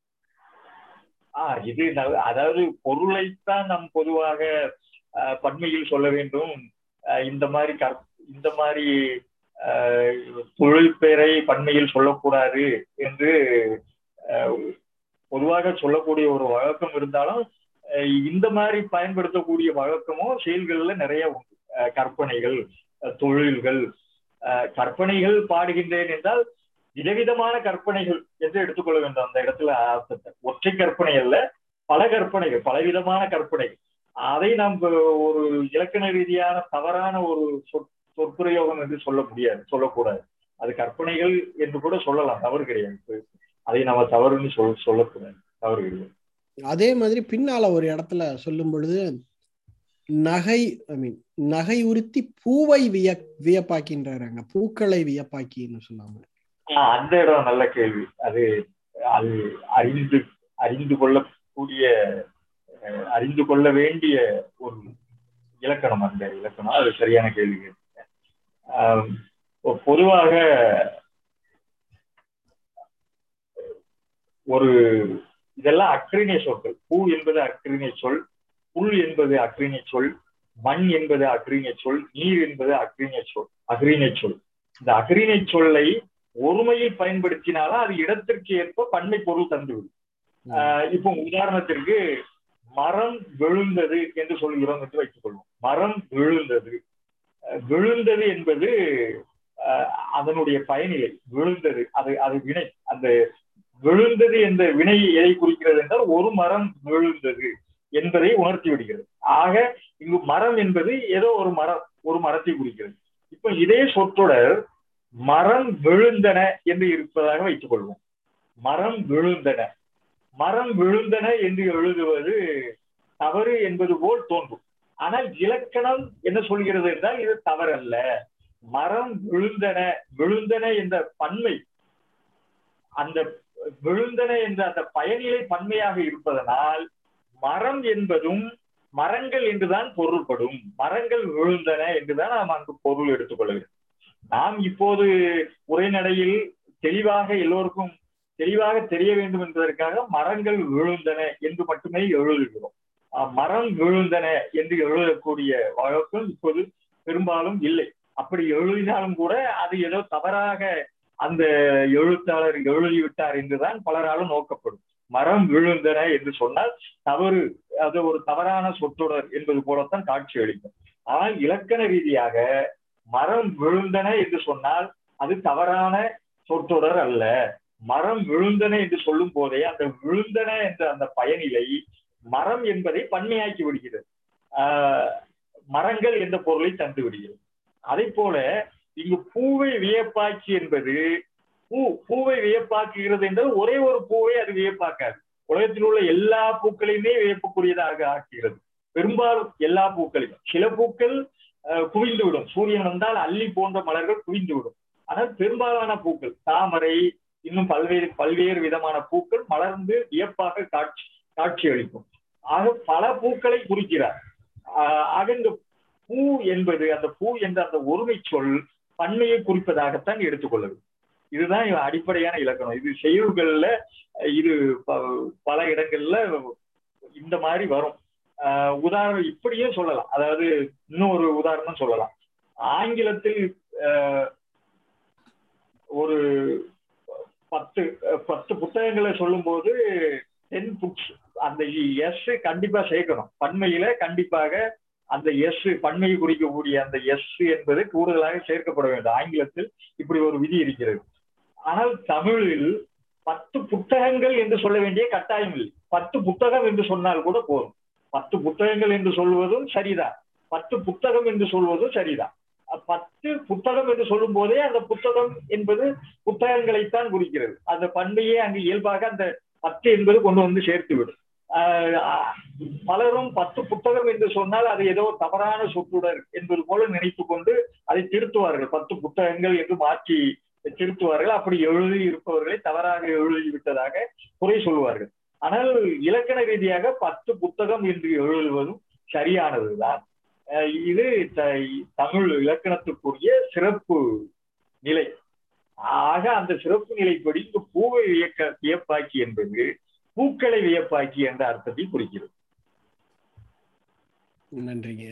இது அதாவது பொருளைத்தான் நாம் பொதுவாக பன்மையில் சொல்ல வேண்டும். இந்த மாதிரி தொழில் பெயரை பன்மையில் சொல்லக்கூடாது என்று பொதுவாக சொல்லக்கூடிய ஒரு வழக்கம் இருந்தாலும் இந்த மாதிரி பயன்படுத்தக்கூடிய வழக்கமும் செயல்கள்ல நிறைய உண்டு. கற்பனைகள், தொழில்கள், கற்பனைகள் பாடுகின்றேன் என்றால் விதவிதமான கற்பனைகள் என்று எடுத்துக்கொள்ள வேண்டும். அந்த இடத்துல அர்த்தத்தை ஒற்றை கற்பனை அல்ல, பல கற்பனைகள், பலவிதமான கற்பனைகள். அதை நாம் ஒரு இலக்கண ரீதியான தவறான ஒரு சொற்பிரயோகம் என்று சொல்லக்கூடாது. அது கற்பனைகள் என்று கூட சொல்லலாம், தவறு கிடையாது. அதை நம்ம தவறுன்னு சொல்லக்கூடாது, தவறு கிடையாது. அதே மாதிரி பின்னால ஒரு இடத்துல சொல்லும் பொழுது நகை உறுத்தி பூவை வியப்பாக்கின்றாங்க, பூக்களை வியப்பாக்கின்னு சொன்னாங்க. அந்த இடம் நல்ல கேள்வி. அது அறிந்து கொள்ள வேண்டிய ஒரு இலக்கணம். அந்த இலக்கணம் அது சரியான கேள்வி. பொதுவாக இதெல்லாம் அக்ரிணை சொற்கள். பூ என்பது அக்ரிணை சொல், புல் என்பது அக்ரிணை சொல், மண் என்பது அக்ரிணை சொல், நீர் என்பது அக்ரிணை சொல். இந்த அக்ரிணை சொல்லை ஒருமையில் பயன்படுத்தினாலும் அது இடத்திற்கு ஏற்ப பன்மை பொருள் தந்துவிடும். இப்போ உதாரணத்திற்கு மரம் விழுந்தது என்று சொல்கிறோம் என்று வைத்துக் கொள்வோம். மரம் விழுந்தது என்பது அதனுடைய பயனிலை. விழுந்தது அது வினை. அந்த விழுந்தது என்ற வினை எதை குறிக்கிறது என்றால் ஒரு மரம் விழுந்தது என்பதை உணர்த்தி விடுகிறது. ஆக இங்கு மரம் என்பது ஏதோ ஒரு மரத்தை குறிக்கிறது. இப்ப இதே சொற்றொடர் மரம் விழுந்தன என்று இருப்பதாக வைத்துக் கொள்வோம். மரம் விழுந்தன என்று எழுதுவது தவறு என்பது போல் தோன்றும். ஆனால் இலக்கணம் என்ன சொல்கிறது என்றால் இது தவறல்ல. மரம் விழுந்தன என்ற பன்மை, அந்த விழுந்தன என்ற அந்த பயனிலை பன்மையாக இருப்பதனால் மரம் என்பதும் மரங்கள் என்றுதான் பொருள்படும். மரங்கள் விழுந்தன என்றுதான் நாம் அங்கு பொருள் எடுத்துக்கொள்ள வேண்டும். நாம் இப்போது உரைநடையில் எல்லோருக்கும் தெளிவாக தெரிய வேண்டும் என்பதற்காக மரங்கள் விழுந்தன என்று மட்டுமே எழுதுகிறோம். மரம் விழுந்தன என்று எழுதக்கூடிய வழக்கம் இப்போது பெரும்பாலும் இல்லை. அப்படி எழுதினாலும் கூட அது ஏதோ தவறாக அந்த எழுத்தாளர் எழுதிவிட்டார் என்றுதான் பலராலும் நோக்கப்படும். மரம் விழுந்தன என்று சொன்னால் தவறு, அது ஒரு தவறான சொற்றொடர் என்பது போலத்தான் காட்சி அளிக்கும். ஆனால் இலக்கண ரீதியாக மரம் விழுந்தன என்று சொன்னால் அது தவறான சொற்றொடர் அல்ல. மரம் விழுந்தன என்று சொல்லும் போதே அந்த விழுந்தன என்ற அந்த பயனிலை மரம் என்பதை பன்மையாக்கி விடுகிறது, மரங்கள் என்ற பொருளை தந்து விடுகிறது. அதே போல இங்கு பூவை வியப்பாக்கி என்பது பூவை வியப்பாக்குகிறது என்றால் ஒரே ஒரு பூவை அது வியப்பாக்காது. உலகத்தில் உள்ள எல்லா பூக்களையுமே வியப்புக்குரியதாக ஆக்குகிறது. பெரும்பாலும் எல்லா பூக்களையும். சில பூக்கள் குவிந்து விடும். சூரியன் வந்தால் அல்லி போன்ற மலர்கள் குவிந்து விடும். ஆனால் பெரும்பாலான பூக்கள், தாமரை, இன்னும் பல்வேறு விதமான பூக்கள் மலர்ந்து வியப்பாக காட்சி அளிக்கும். ஆக பல பூக்களை குறிக்கிறார். ஆக இந்த பூ என்பது, அந்த பூ என்ற அந்த ஒருமை சொல் பன்மையை குறிப்பதாகத்தான் எடுத்துக்கொள்ளது. இதுதான் அடிப்படையான இலக்கணம். இது செய்யுள்கள்ல இது பல இடங்கள்ல இந்த மாதிரி வரும். உதாரணம் இப்படியும் சொல்லலாம். அதாவது இன்னொரு உதாரணம் சொல்லலாம். ஆங்கிலத்தில் ஒரு 10 புத்தகங்களை சொல்லும் போது 10 books அந்த எஸ் கண்டிப்பா சேர்க்கணும். பன்மையில கண்டிப்பாக அந்த எஸ், பன்மையை குறிக்கக்கூடிய அந்த எஸ் என்பது கூடுதலாக சேர்க்கப்பட வேண்டும். ஆங்கிலத்தில் இப்படி ஒரு விதி இருக்கிறது. ஆனால் தமிழில் 10 புத்தகங்கள் என்று சொல்ல வேண்டிய கட்டாயம் இல்லை. 10 புத்தகம் என்று சொன்னால் கூட போதும். 10 புத்தகங்கள் என்று சொல்வதும் சரிதான், 10 புத்தகம் என்று சொல்வதும் சரிதான். 10 புத்தகம் என்று சொல்லும் போதே அந்த புத்தகம் என்பது புத்தகங்களைத்தான் குறிக்கிறது. அந்த பன்மையே அங்கு இயல்பாக அந்த 10 என்பது கொண்டு வந்து சேர்த்து விடும். பலரும் 10 புத்தகம் என்று சொன்னால் அது ஏதோ தவறான சொற்றொடர் என்பது போல நினைத்து கொண்டு அதை திருத்துவார்கள். 10 புத்தகங்கள் என்று மாற்றி திருத்துவார்கள். அப்படி எழுதி இருப்பவர்களை தவறாக எழுதிவிட்டதாக குறை சொல்வார்கள். ஆனால் இலக்கண ரீதியாக 10 புத்தகம் என்று எழுதுவதும் சரியானதுதான். இது தமிழ் இலக்கணத்துக்குரிய சிறப்பு நிலை. ஆக அந்த சிறப்பு நிலைப்படி இந்த பூவை வியப்பாக்கி என்பது பூக்களை வியப்பாக்கி என்ற அர்த்தத்தை குறிக்கிறது. நன்றிங்க.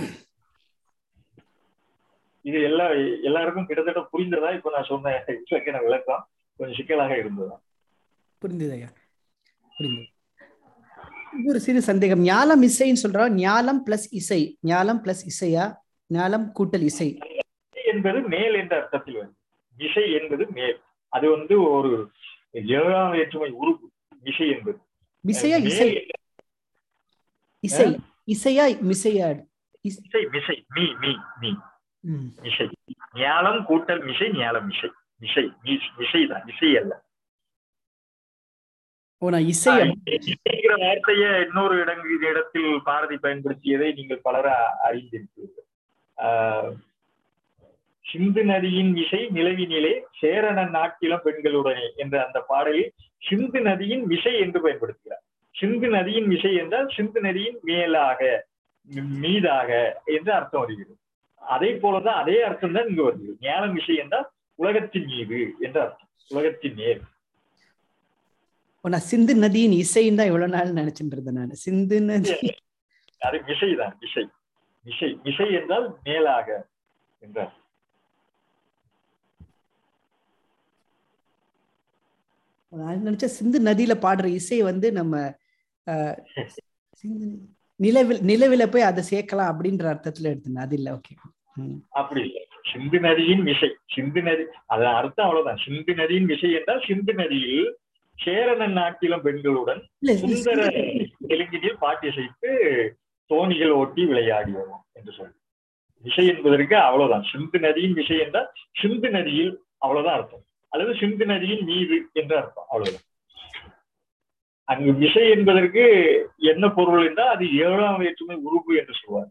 இது எல்லாருக்கும் கிட்டத்தட்ட புரிந்ததா? இப்ப நான் சொன்ன இலக்கண விளக்கம் கொஞ்சம் சிக்கலாக இருந்ததா? புரிந்ததையா? புரிந்தது. ஒரு சிறு சந்தேகம். ஞாலம் இசைன்னு சொல்றோம். ஞாலம் பிளஸ் இசை, ஞாலம் பிளஸ் இசையா, ஞாலம் கூட்டல் இசை என்பது மேல் என்ற அர்த்தத்தில் வந்து இசை என்பது மேல். அது ஒரு 7ஆம் வேற்றுமை உறுப்பு. இசை என்பது மிசையா இசை? இசை இசையா மிசையா? இசை மிசை மீ மீ மீ இசை. ஞாலம் கூட்டல் மிசை, ஞாலம் இசை. இசை இசைதான், இசை அல்ல. இசைங்கிற வார்த்தையை இன்னொரு இடத்தில் பாரதி பயன்படுத்தியதை நீங்கள் பலர அறிந்திருக்கிறீர்கள். சிந்து நதியின் இசை நிலவினிலே சேரண நாட்டிலம் பெண்களுடனே என்ற அந்த பாடலில் சிந்து நதியின் மிசை என்று பயன்படுத்துகிறார். சிந்து நதியின் மிசை என்றால் சிந்து நதியின் மேலாக, மீதாக என்று அர்த்தம் வருகிறது. அதே போலதான் அதே அர்த்தம் தான் இங்கு வருகிறது. ஞானம் இசை என்றால் உலகத்தின் மீது என்ற அர்த்தம், உலகத்தின் மேல். நான் சிந்து நதியின் இசைன்னு தான் இவ்வளவு நாள் நினைச்சுட்டு இருந்தேன் நான். சிந்து நதி அது மிசைதான். மிசை மிசை மிசை என்றால் மேலாக என்றார். நினைச்ச சிந்து நதியில பாடுற இசை நம்ம நிலவில போய் அதை சேர்க்கலாம் அப்படின்ற அர்த்தத்துல எடுத்தேன். அது இல்ல. ஓகே, அப்படி இல்லை. சிந்து நதியின் மிசை, சிந்து நதி அதன் அர்த்தம் அவ்வளவுதான். சிந்து நதியின் மிசை என்றால் சிந்து நதியில் சேரண நாட்டிலம் பெண்களுடன் சுந்தர தெலுங்கினில் பாட்டு இசைத்து தோணிகள் ஓட்டி விளையாடி வரும் என்று சொல்லி மிசை என்பதற்கு அவ்வளவுதான். சிந்து நதியின் மிசை என்றால் சிந்து நதியில், அவ்வளவுதான் அர்த்தம். அல்லது சிந்து நதியின் மீது என்ற அர்த்தம், அவ்வளவுதான். அங்கு மிசை என்பதற்கு என்ன பொருள் என்றால் அது 7ஆம் வேற்றுமை உறுப்பு என்று சொல்வார்.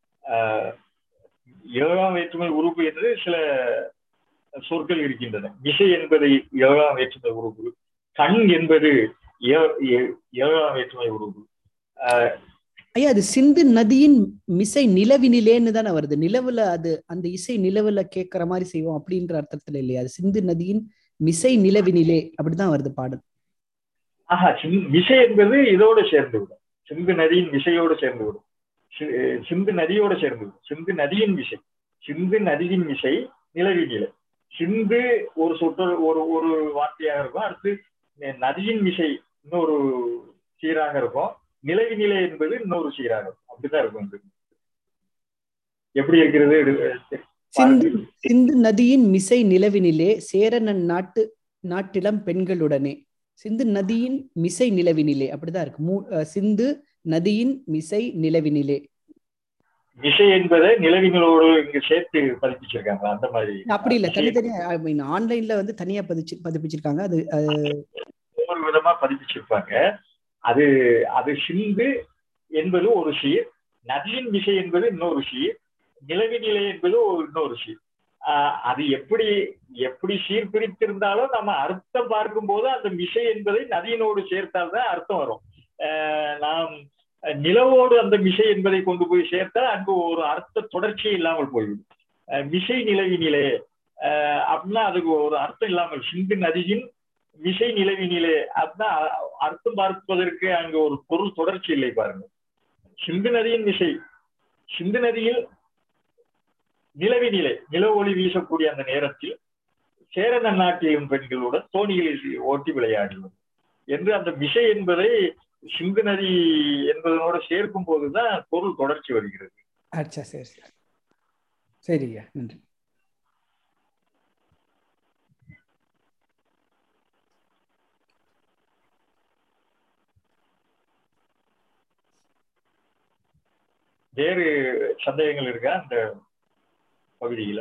7ஆம் வேற்றுமை உறுப்பு என்று சில சொற்கள் இருக்கின்றன. மிசை என்பது 7ஆம் வேற்றுமை உறுப்பு, கண் என்பது 7ஆம் வேற்றுமை உறுப்பு. ஐயா, அது சிந்து நதியின் மிசை நிலவினிலேன்னு தானே வருது. நிலவுல அது அந்த இசை நிலவுல கேட்கிற மாதிரி செய்வோம் அப்படின்ற அர்த்தத்துல இல்லையா? அது சிந்து நதியின் மிசை நிலவினிலே அப்படிதான் வருது பாடல். ஆஹா, மிசை என்பது இதோடு சேர்ந்து விடும். சிந்து நதியின் மிசையோடு சேர்ந்து விடும். சிந்து நதியோடு சேர்ந்து விடும். சிந்து நதியின் மிசை, சிந்து நதியின் மிசை நிலவினிலை. சிந்து ஒரு சொற்றொடர், ஒரு வார்த்தையாக இருக்கும். அடுத்து நதியின் மிசை இன்னொரு சீராக இருக்கும். நிலவினிலை என்பது இன்னொரு சீராக இருக்கும். அப்படிதான் இருக்கும். எப்படி இருக்கிறது? சிந்து நதியின் மிசை நிலவினிலே சேரண நாட்டிலம் பெண்களுடனே. சிந்து நதியின் மிசை நிலவினிலே அப்படிதான் இருக்கு. சிந்து நதியின் மிசை நிலவினிலே. மிசை என்பதை நிலவினோடு இங்க சேர்த்து பதிப்பிச்சிருக்காங்க. அந்த மாதிரி அப்படி இல்ல, தனித்தனியா ஆன்லைன்ல தனியா பதிப்பிச்சிருக்காங்க. அது ஒவ்வொரு விதமா பதிப்பிச்சிருப்பாங்க. அது அது சிந்து என்பது ஒரு சீர், நதியின் மிசை என்பது இன்னொரு சீர், நிலவினிலை என்பது இன்னொரு சீர். அது எப்படி எப்படி சீர்பிரித்திருந்தாலும் நம்ம அர்த்தம் பார்க்கும் போது அந்த மிசை என்பதை நதியினோடு சேர்த்தால்தான் அர்த்தம் வரும். நாம் நிலவோடு அந்த மிசை என்பதை கொண்டு போய் சேர்த்தால் அங்கு ஒரு அர்த்த தொடர்ச்சியே இல்லாமல் போய்விடும். மிசை நிலவினிலே அப்படின்னா அதுக்கு ஒரு அர்த்தம் இல்லாமல், சிந்து நதியின் மிசை நிலவினிலே அப்படின்னா அர்த்தம் பார்ப்பதற்கு அங்கு ஒரு பொருள் தொடர்ச்சி இல்லை. பாருங்க, சிந்து நதியின் மிசை, சிந்து நதியில் நிலவினிலே நில ஒளி வீசக்கூடிய அந்த நேரத்தில் சேரன நாட்டிலும் பெண்களுடன் தோணிகளில் ஓட்டி விளையாடுவது என்று அந்த மிசை என்பதை சிந்து நதி என்பதனோட சேர்க்கும் போதுதான் பொருள் தொடர்ச்சி வருகிறது. அச்சா, சரி சரி சரிங்க, நன்றி. வேறு சந்தேகங்கள் இருக்கா அந்த பகுதியில?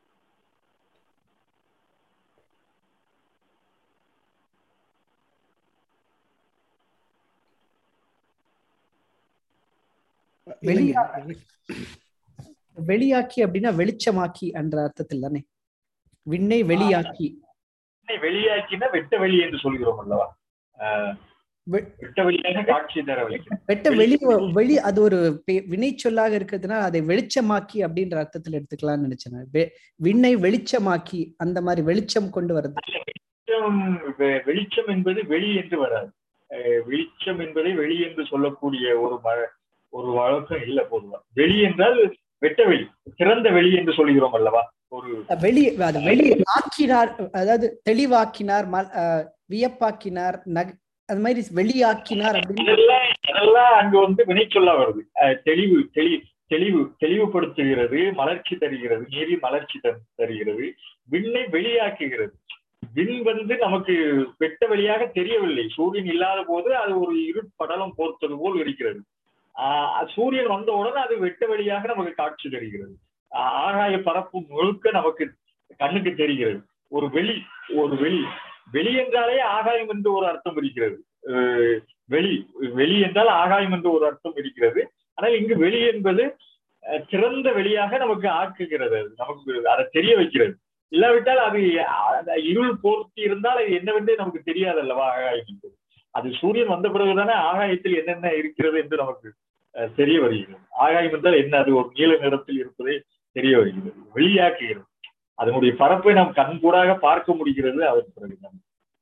வெளியாக்கி அப்படின்னா வெளிச்சமாக்கி என்ற அர்த்தத்தில் தானே? விண்ணை வெளியாக்கி, வெளியாக்கினா வெட்ட வெளி என்று சொல்கிறோம் அல்லவா? வெட்ட வெளியாக காட்சி தர வைக்கும். வெட்ட வெளி வெளி அது ஒரு வினை சொல்லாக இருக்கிறதுனால அதை வெளிச்சமாக்கி அப்படின்ற அர்த்தத்தில் எடுத்துக்கலாம்னு நினைச்சேன். விண்ணை வெளிச்சமாக்கி அந்த மாதிரி வெளிச்சம் கொண்டு வருது. வெளிச்சம் என்பது வெளி என்று வராது. வெளிச்சம் என்பதை வெளி என்று சொல்லக்கூடிய ஒரு வழக்கம் இல்ல. பொதுவா வெளி என்றால் வெட்ட வெளி, திறந்த வெளி என்று சொல்கிறோம் அல்லவா? ஒரு வெளி, அது வெளி ஆக்கினார், அதாவது தெளிவாக்கினார், வியப்பாக்கினார், அது மாதிரி வெளியாக்கினார் அப்படின்னு அதெல்லாம் அங்கு வந்து வினை சொல்ல வருது. தெளிவுபடுத்துகிறது, மலர்ச்சி தருகிறது, நீரி மலர்ச்சி தருகிறது, விண்ணை வெளியாக்குகிறது. விண் வந்து நமக்கு வெட்ட வெளியாக தெரியவில்லை. சூரியன் இல்லாத போது அது ஒரு இருட்படலம் போர்த்தது போல் இருக்கிறது. சூரியன் வந்தவுடன் அது வெட்ட வெளியாக நமக்கு காட்சி தருகிறது. ஆகாய பரப்பு முழுக்க நமக்கு கண்ணுக்கு தெரிகிறது. ஒரு வெளி என்றாலே ஆகாயம் என்று ஒரு அர்த்தம் இருக்கிறது. வெளி என்றால் ஆகாயம் என்று ஒரு அர்த்தம் இருக்கிறது. ஆனால் இங்கு வெளி என்பது திறந்த வெளியாக நமக்கு ஆக்குகிறது. நமக்கு அதை தெரிய வைக்கிறது. இல்லாவிட்டால் அது இருள் போர்த்தி இருந்தால் அது என்னவென்றே நமக்கு தெரியாது அல்லவா? ஆகாயம் என்பது அது சூரியன் வந்த பிறகுதானே ஆகாயத்தில் என்னென்ன இருக்கிறது என்று நமக்கு தெரிய வருகிறது. ஆகாயம் என்றால் என்ன? அது ஒரு நீல நிறத்தில் இருப்பதை தெரிய வருகிறது, வெளியாக்குகிறது. அதனுடைய பரப்பை நாம் கண்கூடாக பார்க்க முடிகிறது. அதற்கு பிறகுதான்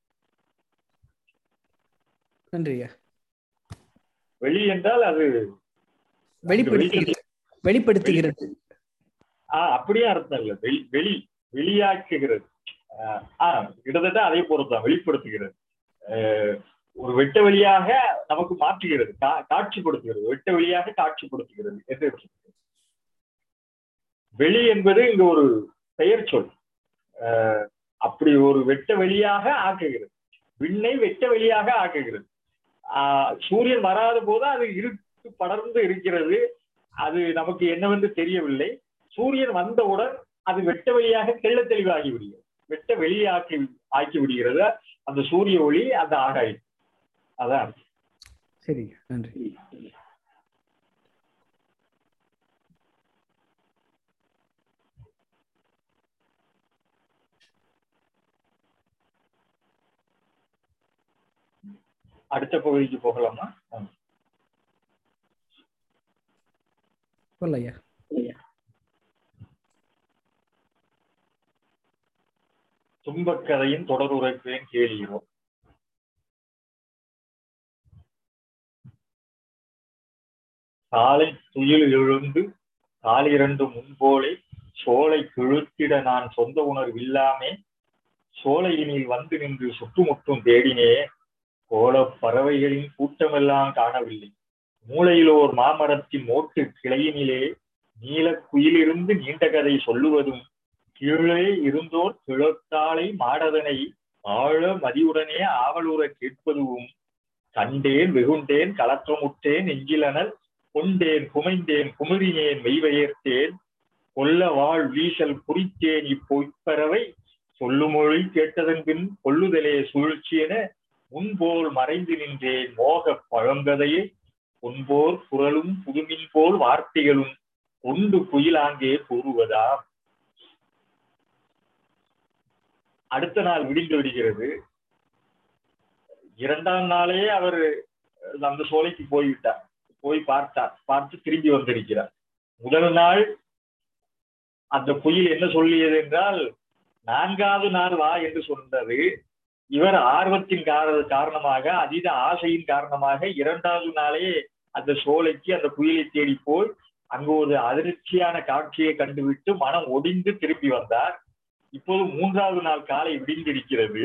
நன்றியா. வெளி என்றால் அது வெளிப்படுத்துகிறது. அப்படியே அர்த்தம் இல்லை. வெளியாக்குகிறது. கிட்டத்தட்ட அதே பொறுத்தான், வெளிப்படுத்துகிறது. ஒரு வெட்ட வெளியாக நமக்கு மாற்றுகிறது, காட்சிப்படுத்துகிறது. வெட்ட வெளியாக காட்சிப்படுத்துகிறது என்று வெளி என்பது இங்க ஒரு பெயர் சொல். அப்படி ஒரு வெட்ட வெளியாக ஆக்குகிறது. விண்ணை வெட்ட வெளியாக ஆக்குகிறது. சூரியன் வராத போது அது இருட்டு படர்ந்து இருக்கிறது. அது நமக்கு என்னவென்று தெரியவில்லை. சூரியன் வந்தவுடன் அது வெட்ட வெளியாக தெள்ள தெளிவாகி விடுகிறது. வெட்ட வெளியாக்கி விடுகிறது அந்த சூரிய ஒளி, அந்த ஆகாயம். அதான். சரி, நன்றி. அடுத்த பகுதிக்கு போகலாமா? சொல்லையா. துன்பக்கதையின் தொடருரைப்பேன் கேள்கிறோம். காலை துயில் எழுந்து காலிரண்டு முன்போலை சோலை கிழுத்திட நான் சொந்த உணர்வில்லாமே சோலையினில் வந்து நின்று சுற்றுமுற்றும் தேடினே கோல பறவைகளின் கூட்டமெல்லாம் காணவில்லை. மூளையிலோர் மாமரத்தின் மோட்டு கிளையினிலே நீல குயிலிருந்து நீண்ட கதை சொல்லுவதும் கீழே இருந்தோர் கிழத்தாளை மாடதனை ஆழ மதியுடனே ஆவலுற கேட்பதும் கண்டேன் வெகுண்டேன் கலற்றமுற்றேன் நெஞ்சிலனல் கொண்டேன் குமைந்தேன் குமுறினேன் மெய்வயர்த்தேன் கொல்ல வாழ் வீசல் குறித்தேன் இப்பொய்ப்பறவை சொல்லுமொழி கேட்டதன் பின் கொல்லுதலே சூழ்ச்சியென முன்போல் மறைந்து நின்றேன் மோக பழங்கதையை பொன்போர் குரலும் புதுமின் போல் வார்த்தைகளும் கொண்டு குயிலாங்கே கூறுவதா. அடுத்த நாள் விடிந்து விடுகிறது. 2ஆம் நாளே அவர் அந்த சோலைக்கு போய்விட்டார். போய் பார்த்து திரும்பி வந்திருக்கிறார். முதல் நாள் அந்த குயில் என்ன சொல்லியது என்றால் 4வது நாள் வா என்று சொன்னது. இவர் ஆர்வத்தின் காரணமாக, அதீத ஆசையின் காரணமாக 2வது நாளே அந்த சோலைக்கு அந்த குயிலை தேடி போய் அங்கு ஒரு அதிர்ச்சியான காட்சியை கண்டுவிட்டு மனம் ஒடிந்து திரும்பி வந்தார். இப்போது 3வது நாள் காலை விடிந்திருக்கிறது.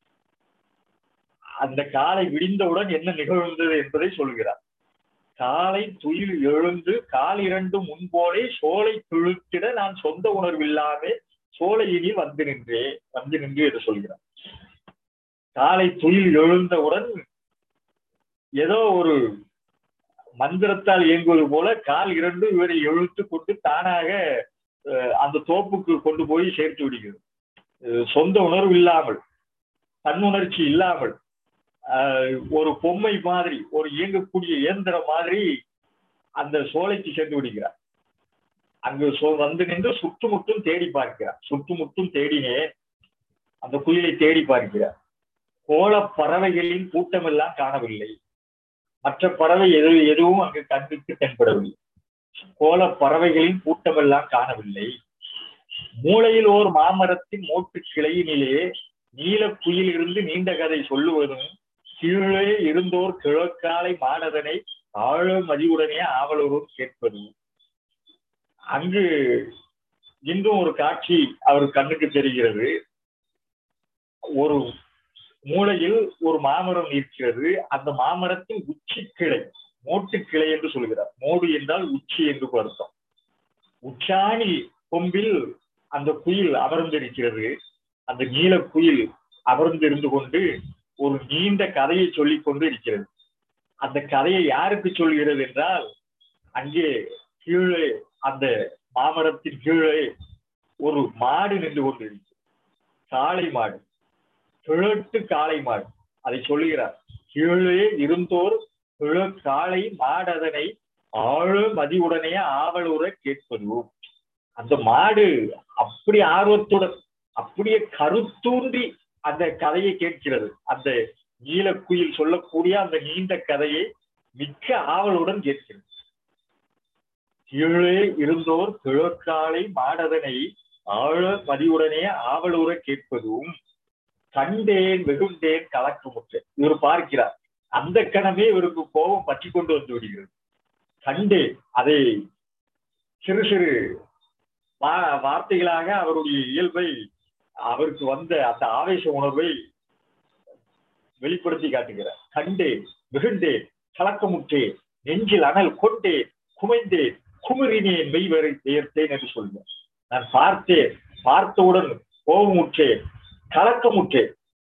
அந்த காலை விடிந்தவுடன் என்ன நிகழ்ந்தது என்பதை சொல்கிறார். காலை துயில் எழுந்து கால் 2 முன்போலே சோலை துளுத்திட நான் சொந்த உணர்வில்லாமே சோலையினில் வந்து நின்று என்று சொல்கிறார். காலை துயில் எழுந்தவுடன் ஏதோ ஒரு மந்திரத்தால் இயங்குவது போல கால் 2 இவரை இழுத்து கொண்டு தானாக அந்த தோப்புக்கு கொண்டு போய் சேர்த்து விடுகிறது. சொந்த உணர்வு இல்லாமல், தன்னுணர்ச்சி இல்லாமல், ஒரு பொம்மை மாதிரி, ஒரு இயங்கக்கூடிய இயந்திரம் மாதிரி அந்த சோலைக்கு சென்று விடுகிறார். அங்கு வந்து நின்று சுற்றுமுற்றும் தேடி பார்க்கிறார். சுற்றுமுற்றும் தேடினேன், அந்த குயிலை தேடி பார்க்கிறார். கோல பறவைகளின் கூட்டம் எல்லாம் காணவில்லை. மற்ற பறவை எதுவும் அங்கு கண்ணுக்கு தென்படவில்லை. கோல பறவைகளின் கூட்டம் எல்லாம் காணவில்லை. மூளையில் ஓர் மாமரத்தின் மோட்டு கிளையினிலே நீல குயில் இருந்து நீண்ட கதை சொல்லுவதும் கீழே இருந்தோர் கிழக்காலை மானதனை ஆழ மதிவுடனே ஆவலோரும் கேட்பதும். அங்கு இன்றும் ஒரு காட்சி அவர் கண்ணுக்கு தெரிகிறது. ஒரு மூளையில் ஒரு மாமரம் இருக்கிறது. அந்த மாமரத்தின் உச்சி கிளை, மோட்டு கிளை என்று சொல்கிறார். மோடு என்றால் உச்சி என்று அர்த்தம். உச்சாணி கொம்பில் அந்த குயில் அமர்ந்திருக்கிறது. அந்த நீல குயில் அமர்ந்திருந்து கொண்டு ஒரு நீண்ட கதையை சொல்லிக் கொண்டு இருக்கிறது. அந்த கதையை யாருக்கு சொல்கிறது என்றால், அங்கே கீழே அந்த மாமரத்தின் கீழே ஒரு மாடு நின்று கொண்டிருக்கிறது. காளை மாடு, கிழட்டு காளை மாடு. அதை சொல்லுகிறார். கீழே இருந்தோர் கிழக்காளை மாடதனை ஆழ மதிவுடனே ஆவலுற கேட்பதும். அந்த மாடு அப்படி ஆர்வத்துடன், அப்படியே கருத்தூன்றி அந்த கதையை கேட்கிறது. அந்த நீலக்குயில் சொல்லக்கூடிய அந்த நீண்ட கதையை மிக்க ஆவலுடன் கேட்கிறது. கீழே இருந்தோர் கிழக்காளை மாடதனை ஆழ மதிவுடனே ஆவலுற கேட்பதும் கண்டேன் வெகுண்டேன் கலக்கமுற்றேன். இவர் பார்க்கிறார். அந்த கணமே இவருக்கு கோபம் பற்றி கொண்டு வந்து விடுகிறது. கண்டேன், அதை சிறு சிறு வார்த்தைகளாக அவருடைய இயல்பை, அவருக்கு வந்த அந்த ஆவேச உணர்வை வெளிப்படுத்தி காட்டுகிறார். கண்டேன் வெகுண்டேன் கலக்கமுற்றேன் நெஞ்சில் அனல் கொண்டேன் குமைந்தேன் குமரினேன் மெய்வரை பெயர்த்தேன் என்று சொல்கிறார். நான் பார்த்தேன், பார்த்தவுடன் கோபமுற்றேன், கலக்கமுற்றேன்.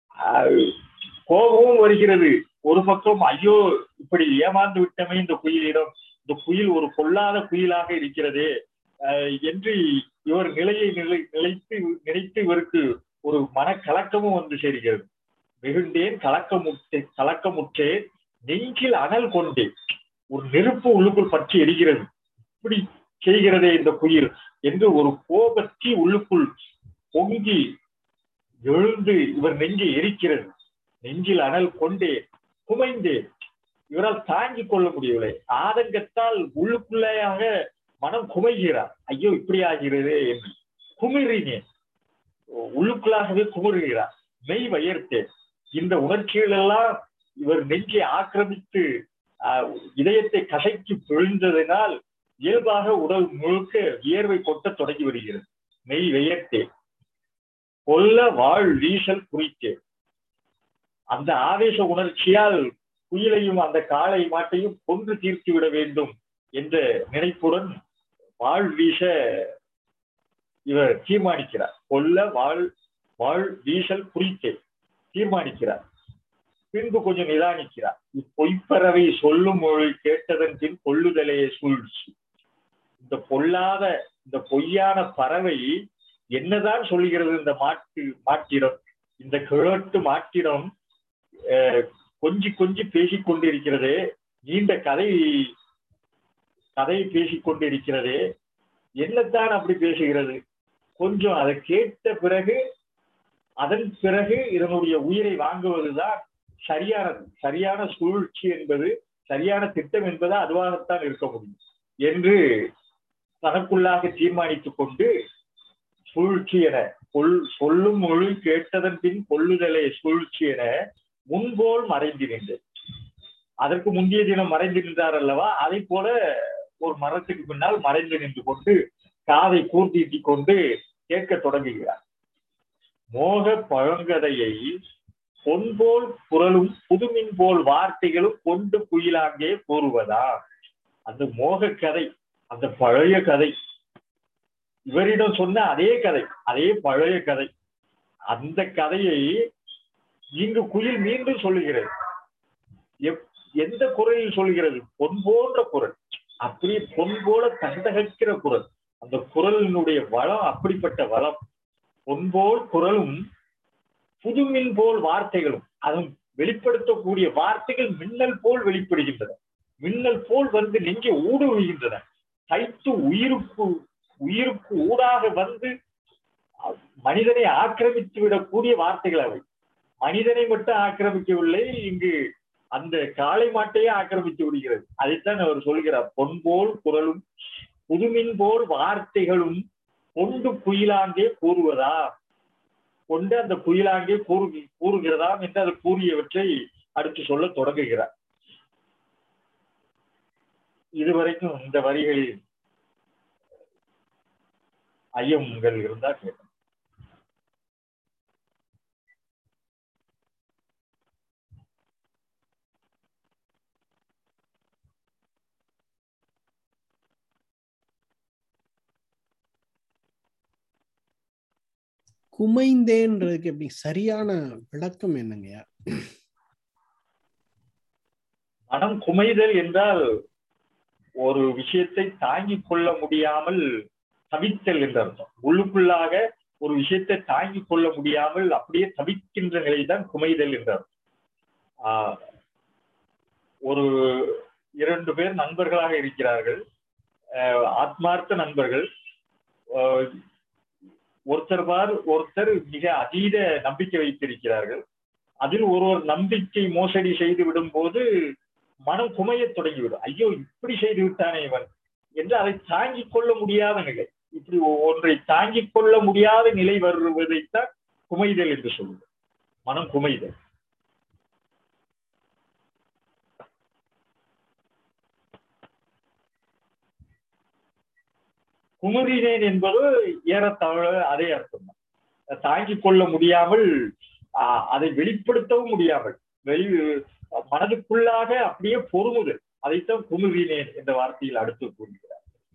கோபமும் வருகிறது. ஒரு பக்கம் ஐயோ இப்படி ஏமாந்து விட்டமே இந்த குயிலிடம், இந்த குயில் ஒரு பொல்லாத குயிலாக இருக்கிறதே என்று இவர் நிலையை நினைத்து இவருக்கு ஒரு மனக்கலக்கமும் வந்து சேர்கிறது. வெகுண்டேன் கலக்கமுற்றேன் நெஞ்சில் அனல் கொண்டேன். ஒரு நெருப்பு உள்ளுக்குள் பற்றி எரிகிறது. இப்படி செய்கிறதே இந்த குயில் என்று ஒரு கோபத்தி உள்ளுக்குள் பொங்கி எழுந்து இவர் நெஞ்சை எரிக்கிறது. நெஞ்சில் அனல் கொண்டேன் குமைந்தேன். இவரால் தாங்கிக் கொள்ள முடியவில்லை. ஆதங்கத்தால் உள்ளுக்குள்ளேயாக மனம் குமைகிறார். ஐயோ இப்படி ஆகிறது என்று குமிறினேன். உள்ளுக்குள்ளாகவே குமுறுகிறார். மெய் வயர்த்தேன். இந்த உணர்ச்சிகள் எல்லாம் இவர் நெஞ்சை ஆக்கிரமித்து இதயத்தை கசைக்கு பிழிந்ததினால் இயல்பாக உடல் முழுக்க வியர்வை கொட்ட தொடங்கி வருகிறது. மெய் வயர்த்தேன். கொல்ல வாழ் வீசல் குறித்தேன். அந்த ஆவேச உணர்ச்சியால் குயிலையும் அந்த காளை மாட்டையும் கொன்று தீர்த்து விட வேண்டும் என்ற நினைப்புடன் வாழ் வீச இவர் தீர்மானிக்கிறார். கொல்ல வாழ் வீசல் குறித்தேன் தீர்மானிக்கிறார். பின்பு கொஞ்சம் நிதானிக்கிறார். இப்பொய்ப்பறவை சொல்லும் மொழி கேட்டதன் பின் கொள்ளுதலையே சூழ்ச்சி. இந்த பொல்லாத, இந்த பொய்யான பறவை என்னதான் சொல்லுகிறது? இந்த மாட்டிடம், இந்த கிழட்டு மாட்டிடம் கொஞ்சி பேசிக் கொண்டிருக்கிறதே, நீண்ட கதை பேசிக் அதன் பிறகு இதனுடைய உயிரை வாங்குவதுதான் சரியான சூழ்ச்சி என்பது, சரியான திட்டம் என்பது அதுவாகத்தான் இருக்க முடியும் என்று தனக்குள்ளாக தீர்மானித்துக் கொண்டு சூழ்ச்சி என சொல்லும் மொழி கேட்டதன் பின் கொள்ளுதலே சூழ்ச்சி என முன்போல் மறைந்து நின்று, அதற்கு முந்தைய தினம் மறைந்து நின்றார் அல்லவா, அதை போல ஒரு மரத்துக்கு பின்னால் மறைந்து நின்று கொண்டு காதை கூர்த்தீட்டிக் கொண்டு கேட்க தொடங்குகிறார். மோக பழங்கதையை பொன்போல் குரலும் புதுமின் போல் வார்த்தைகளும் கொண்டு குயிலாங்கே கூறுவதா. அந்த மோக கதை, அந்த பழைய கதை, இவரிடம் சொன்ன அதே கதை, அதே பழைய கதை, அந்த கதையை இங்கு குயில் மீண்டும் சொல்லுகிறது. எந்த குரலில் சொல்கிறது? பொன் போன்ற குரல், அப்படியே பொன் போல தண்டகிற குரல். அந்த குரலினுடைய வளம் அப்படிப்பட்ட வளம். பொன்போல் குரலும் புதுமின் போல் வார்த்தைகளும், அதுவும் வெளிப்படுத்தக்கூடிய வார்த்தைகள் மின்னல் போல் வெளிப்படுகின்றன. மின்னல் போல் வந்து நெஞ்சை ஊடுருகின்றன. தைத்து உயிருக்கு ஊடாக வந்து மனிதனை ஆக்கிரமித்து விடக்கூடிய வார்த்தைகள் அவை. மனிதனை மட்டும் ஆக்கிரமிக்கவில்லை, இங்கு அந்த காளை மாட்டையே ஆக்கிரமித்து விடுகிறது. அதைத்தான் அவர் சொல்கிறார். பொன்போல் குரலும் புதுமின் போல் வார்த்தைகளும் கொண்டு குயிலாங்கே கூறுவதா, கொண்டு அந்த குயிலாங்கே கூறுகிறதாம் என்று அது கூறியவற்றை அடுத்து சொல்ல தொடங்குகிறார். இதுவரைக்கும் இந்த வரிகளில் ஐயங்கள் இருந்தா கேட்க. குமைந்தேன்றதுக்கு எப்படி சரியான விளக்கம் என்னங்கய்யா? மனம் குமைதல் என்றால் ஒரு விஷயத்தை தாங்கிக் கொள்ள முடியாமல் தவித்தல் என்று அர்த்தம். உள்ளுக்குள்ளாக ஒரு விஷயத்தை தாங்கிக் கொள்ள முடியாமல் அப்படியே தவிக்கின்ற நிலைதான் குமைதல் என்று அர்த்தம். ஒரு 2 பேர் நண்பர்களாக இருக்கிறார்கள், ஆத்மார்த்த நண்பர்கள். ஒருத்தர் மிக அதீத நம்பிக்கை வைத்திருக்கிறார்கள். அதில் ஒருவர் நம்பிக்கை மோசடி செய்து விடும் போது மனம் குமையத் தொடங்கிவிடும். ஐயோ, இப்படி செய்து விட்டானே இவன் என்று அதை தாங்கிக் கொள்ள முடியாத நிலை. இப்படி ஒன்றை தாங்கிக் கொள்ள முடியாத நிலை வருவதைத்தான் குமைதல் என்று சொல்லுவது. மனம் குமைதல். குமரினேன் என்பது ஏறத்தாழ அதே அர்த்தம் தான். தாங்கிக் கொள்ள முடியாமல், அதை வெளிப்படுத்தவும் முடியாமல், மனதுக்குள்ளாக அப்படியே பொறுமுதல், அதைத்தான் குமுறினேன் என்ற வார்த்தையில் அடுத்து கூறுகிறார்.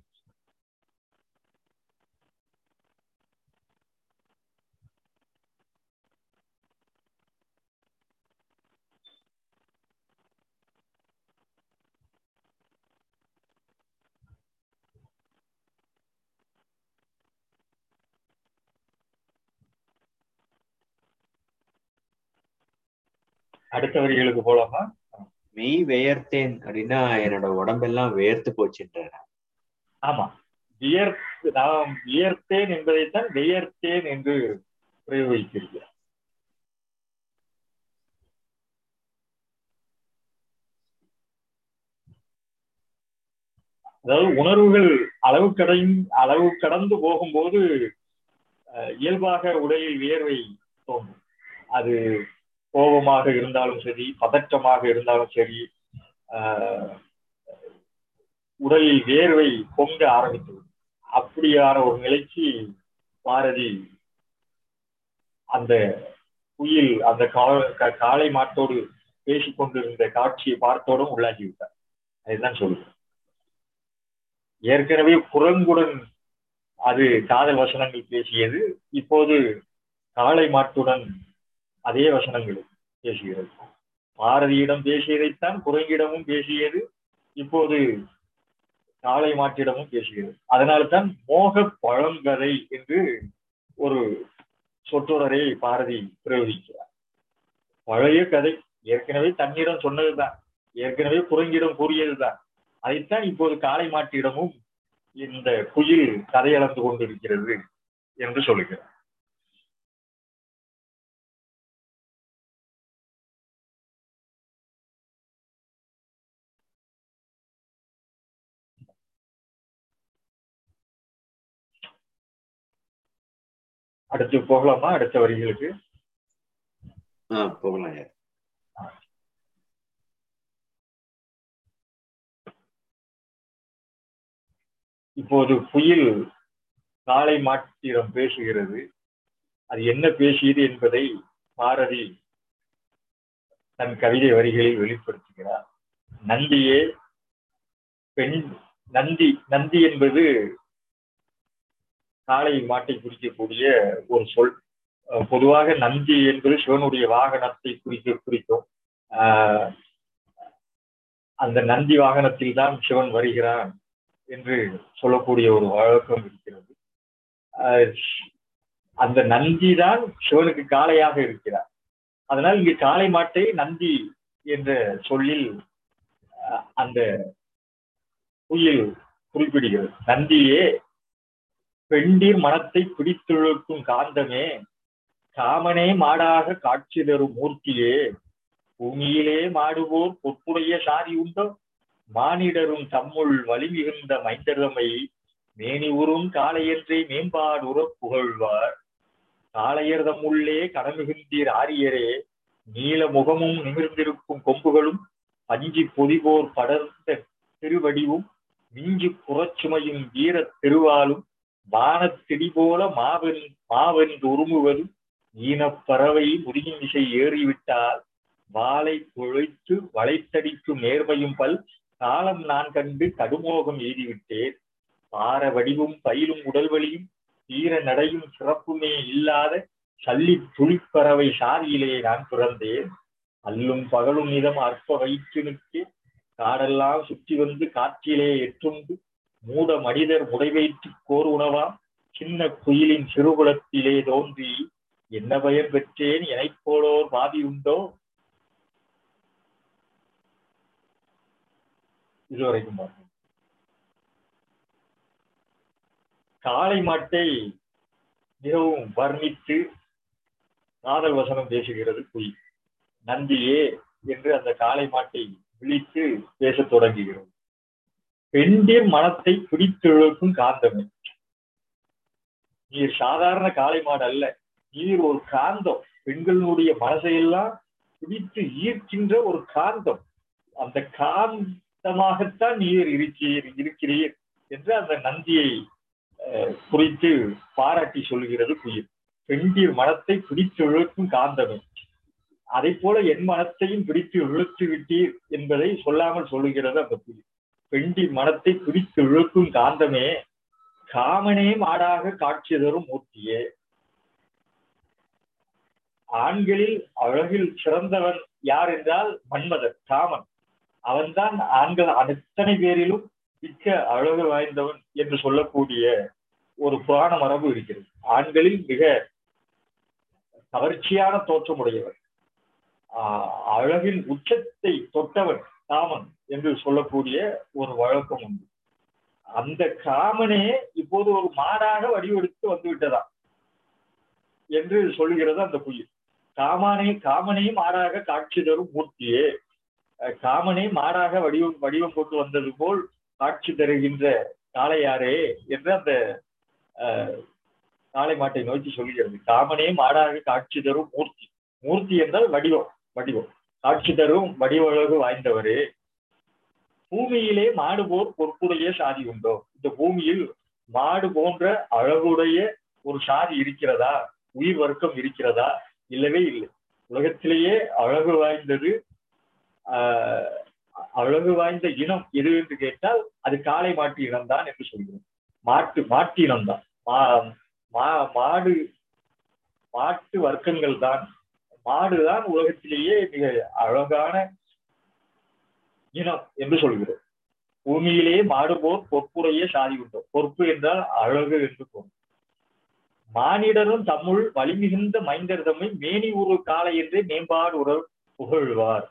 அடுத்த வரிகளுக்கு போலாமா? மெய் வேர்த்தேன் அப்படின்னா என்னோட உடம்பெல்லாம் வேர்த்து போச்சுன்ற. ஆமா, நாம் வியர்த்தேன் என்பதைத்தான் வியர்த்தேன் என்று பிரயோகித்திருக்கிறார். அதாவது உணர்வுகள் அளவு கடந்து போகும்போது இயல்பாக உடலில் வியர்வை தோன்றும். அது கோபமாக இருந்தாலும் சரி, பதற்றமாக இருந்தாலும் சரி, உடலில் வேர்வை பொங்க ஆரம்பித்தது. அப்படியான ஒரு நிலைக்கு பாரதி அந்த குயில் அந்த காளை மாட்டோடு பேசிக்கொண்டிருந்த காட்சியை பார்த்தோடும் உள்ளாகிவிட்டார். அதுதான் சொல்லுவேன். ஏற்கனவே குரங்குடன் அது காதல் வசனங்கள் பேசியது, இப்போது காளை மாட்டுடன் அதே வசனங்கள் பேசுகிறது. பாரதியிடம் பேசியதைத்தான் குரங்கிடமும் பேசியது, இப்போது காளை மாட்டிடமும் பேசுகிறது. அதனால்தான் மோக பழங்கதை என்று ஒரு சொற்றொடரை பாரதி பிரயோகிக்கிறார். பழைய கதை, ஏற்கனவே தன்னிடம் சொன்னதுதான், ஏற்கனவே குரங்கிடம் கூறியதுதான், அதைத்தான் இப்போது காளை மாட்டிடமும் இந்த குயில் கதையளந்து கொண்டிருக்கிறது என்று சொல்லுகிறார். அடுத்து போகலாமா அடுத்த வரிகளுக்கு? போகலாம். இப்போது குயில் காளை மாட்டிடம் பேசுகிறது. அது என்ன பேசியது என்பதை பாரதி தன் கவிதை வரிகளில் வெளிப்படுத்துகிறார். நந்தியே பெண் நந்தி நந்தி என்பது காளை மாட்டை குறிக்கக்கூடிய ஒரு சொல். பொதுவாக நந்தி என்பது சிவனுடைய வாகனத்தை குறிக்கும். அந்த நந்தி வாகனத்தில் தான் சிவன் வருகிறான் என்று சொல்லக்கூடிய ஒரு வழக்கம் இருக்கிறது. அந்த நந்தி தான் சிவனுக்கு காளையாக இருக்கிறார். அதனால் இங்கு காளை மாட்டை நந்தி என்ற சொல்லில் அந்த குயில் குறிப்பிடுகிறது. நந்தியே பெண்டிர் மனத்தை பிடித்துழுக்கும் காந்தமே, காமனே மாடாக காட்சி தரும் மூர்த்தியே, பூமியிலே மாடுவோர் பொற்புடைய சாரி உண்டோ, மானிடரும் தம்முள் வலிமிகுந்த மைந்தரமை மேனி உறும் காளையன்றே மேம்பாடுற புகழ்வார். காளையர் தம்முள்ளே கடமிகுந்தீர் ஆரியரே, நீல முகமும் நிமிர்ந்திருக்கும் கொம்புகளும் பஞ்சி பொதிபோர் படர்ந்த திருவடிவும் மிஞ்சி புறச்சுமையும் வீர திருவாலும் வானத்திடி போல மாவென்று உருமுவதும் ஈனப்பறவை முறியின் இசை ஏறிவிட்டால் வாளை குழைத்து வளைத்தடிக்கும் நேர்மையும் பல் காலம் நான் கண்டு கடுமோகம் எய்திவிட்டேன். பார வடிவும் பயிலும் உடல்வலியும் தீர நடையும் சிறப்புமே இல்லாத சல்லி துளிப்பறவை சாதியிலே நான் பிறந்தேன். அல்லும் பகலும் இதம் அற்ப வயிற்றுனுக்கு காடெல்லாம் சுற்றி வந்து காற்றிலே எற்றுண்டு மூட மனிதர் முடைவைத்து கோர் உணவாம் சின்ன குயிலின் சிறுகுலத்திலே தோன்றி என்ன பயன் பெற்றேன் எனைப் போலோர் பாதி உண்டோ. இதுவரைக்கும் பார்ப்போம். காளை மாட்டை மிகவும் வர்ணித்து காதல் வசனம் பேசுகிறது குயில். நந்தியே என்று அந்த காளை மாட்டை விழித்து பேசத் தொடங்குகிறது. பெண்டிர் மனத்தை பிடித்தெழுக்கும் காந்தமே, நீர் சாதாரண காளை மாடு அல்ல, நீர் ஒரு காந்தம். பெண்களுடைய மனசையெல்லாம் பிடித்து ஈர்க்கின்ற ஒரு காந்தம். அந்த காந்தமாகத்தான் நீர் இருக்கிறீர் என்று அந்த நந்தியை குறித்து பாராட்டி சொல்லுகிறது குயில். பெண்டிர் மனத்தை பிடித்து இழுக்கும் காந்தமே, அதை போல என் மனத்தையும் பிடித்து இழுத்து விட்டீர் என்பதை சொல்லாமல் சொல்லுகிறது அந்த குயில். பெண்டிர் மனத்தை பிடித்து இழுக்கும் காந்தமே, காமனே மாடாக காட்சி தரும் மூர்த்தியே. ஆண்களில் அழகில் சிறந்தவன் யார் என்றால் மன்மதன், காமன். அவன்தான் ஆண்கள் அத்தனை பேரிலும் மிக்க அழகு வாய்ந்தவன் என்று சொல்லக்கூடிய ஒரு புராண மரபு இருக்கிறது. ஆண்களில் மிக கவர்ச்சியான தோற்றமுடையவன், அழகின் உச்சத்தை தொட்டவன் காமன் என்று சொல்லக்கூடிய ஒரு வழக்கம் உண்டு. அந்த காமனே இப்போது ஒரு மாடாக வடிவெடுத்து வந்து விட்டதா என்று சொல்லுகிறது அந்த குயில். காமனே மாடாக காட்சி தரும் மூர்த்தியே, காமனே மாடாக வடிவம் கொண்டு வந்தது போல் காட்சி தருகின்ற காளையாரே என்று அந்த காளை மாட்டை நோக்கி சொல்லுகிறது. காமனே மாடாக காட்சி தரும் மூர்த்தி, மூர்த்தி என்றால் வடிவம் காட்சி தரும் வடிவழகு வாய்ந்தவரே. பூமியிலே மாடு போர் பொற்புடைய சாதி உண்டோ, இந்த பூமியில் மாடு போன்ற அழகுடைய ஒரு சாதி இருக்கிறதா, உயிர் வர்க்கம் இருக்கிறதா? இல்லவே இல்லை. உலகத்திலேயே அழகு வாய்ந்த இனம் எது என்று கேட்டால் அது காளை மாட்டு இனம்தான் என்று சொல்கிறோம். மாட்டு இனம்தான், மாட்டு வர்க்கங்கள் தான். மாடுதான் உலகத்திலேயே மிக அழகான இனம் என்று சொல்கிறோம். பூமியிலே மாடு போர் பொற்புடைய சாதி உண்டோ, பொறுப்பு என்றால் அழகு என்று பொருள். மானிடரும் தம்முள் வலிமிகுந்த மைந்தர் தம்மை மேனி ஒரு காளை என்றே மேம்பாடு உறவு புகழ்வார்.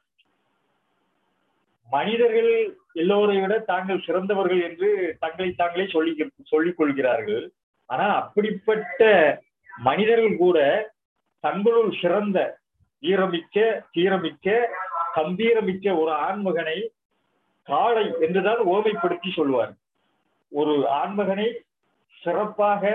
மனிதர்கள் எல்லோரை விட தாங்கள் சிறந்தவர்கள் என்று தங்களை தாங்களே சொல்லிக் கொள்கிறார்கள். ஆனா அப்படிப்பட்ட மனிதர்கள் கூட தங்களுள் சிறந்த தீரமிக்க கம்பீரமிக்க ஒரு ஆண்மகனை காளை என்றுதான் ஓமைப்படுத்தி சொல்வார். ஒரு ஆண்மகனை சிறப்பாக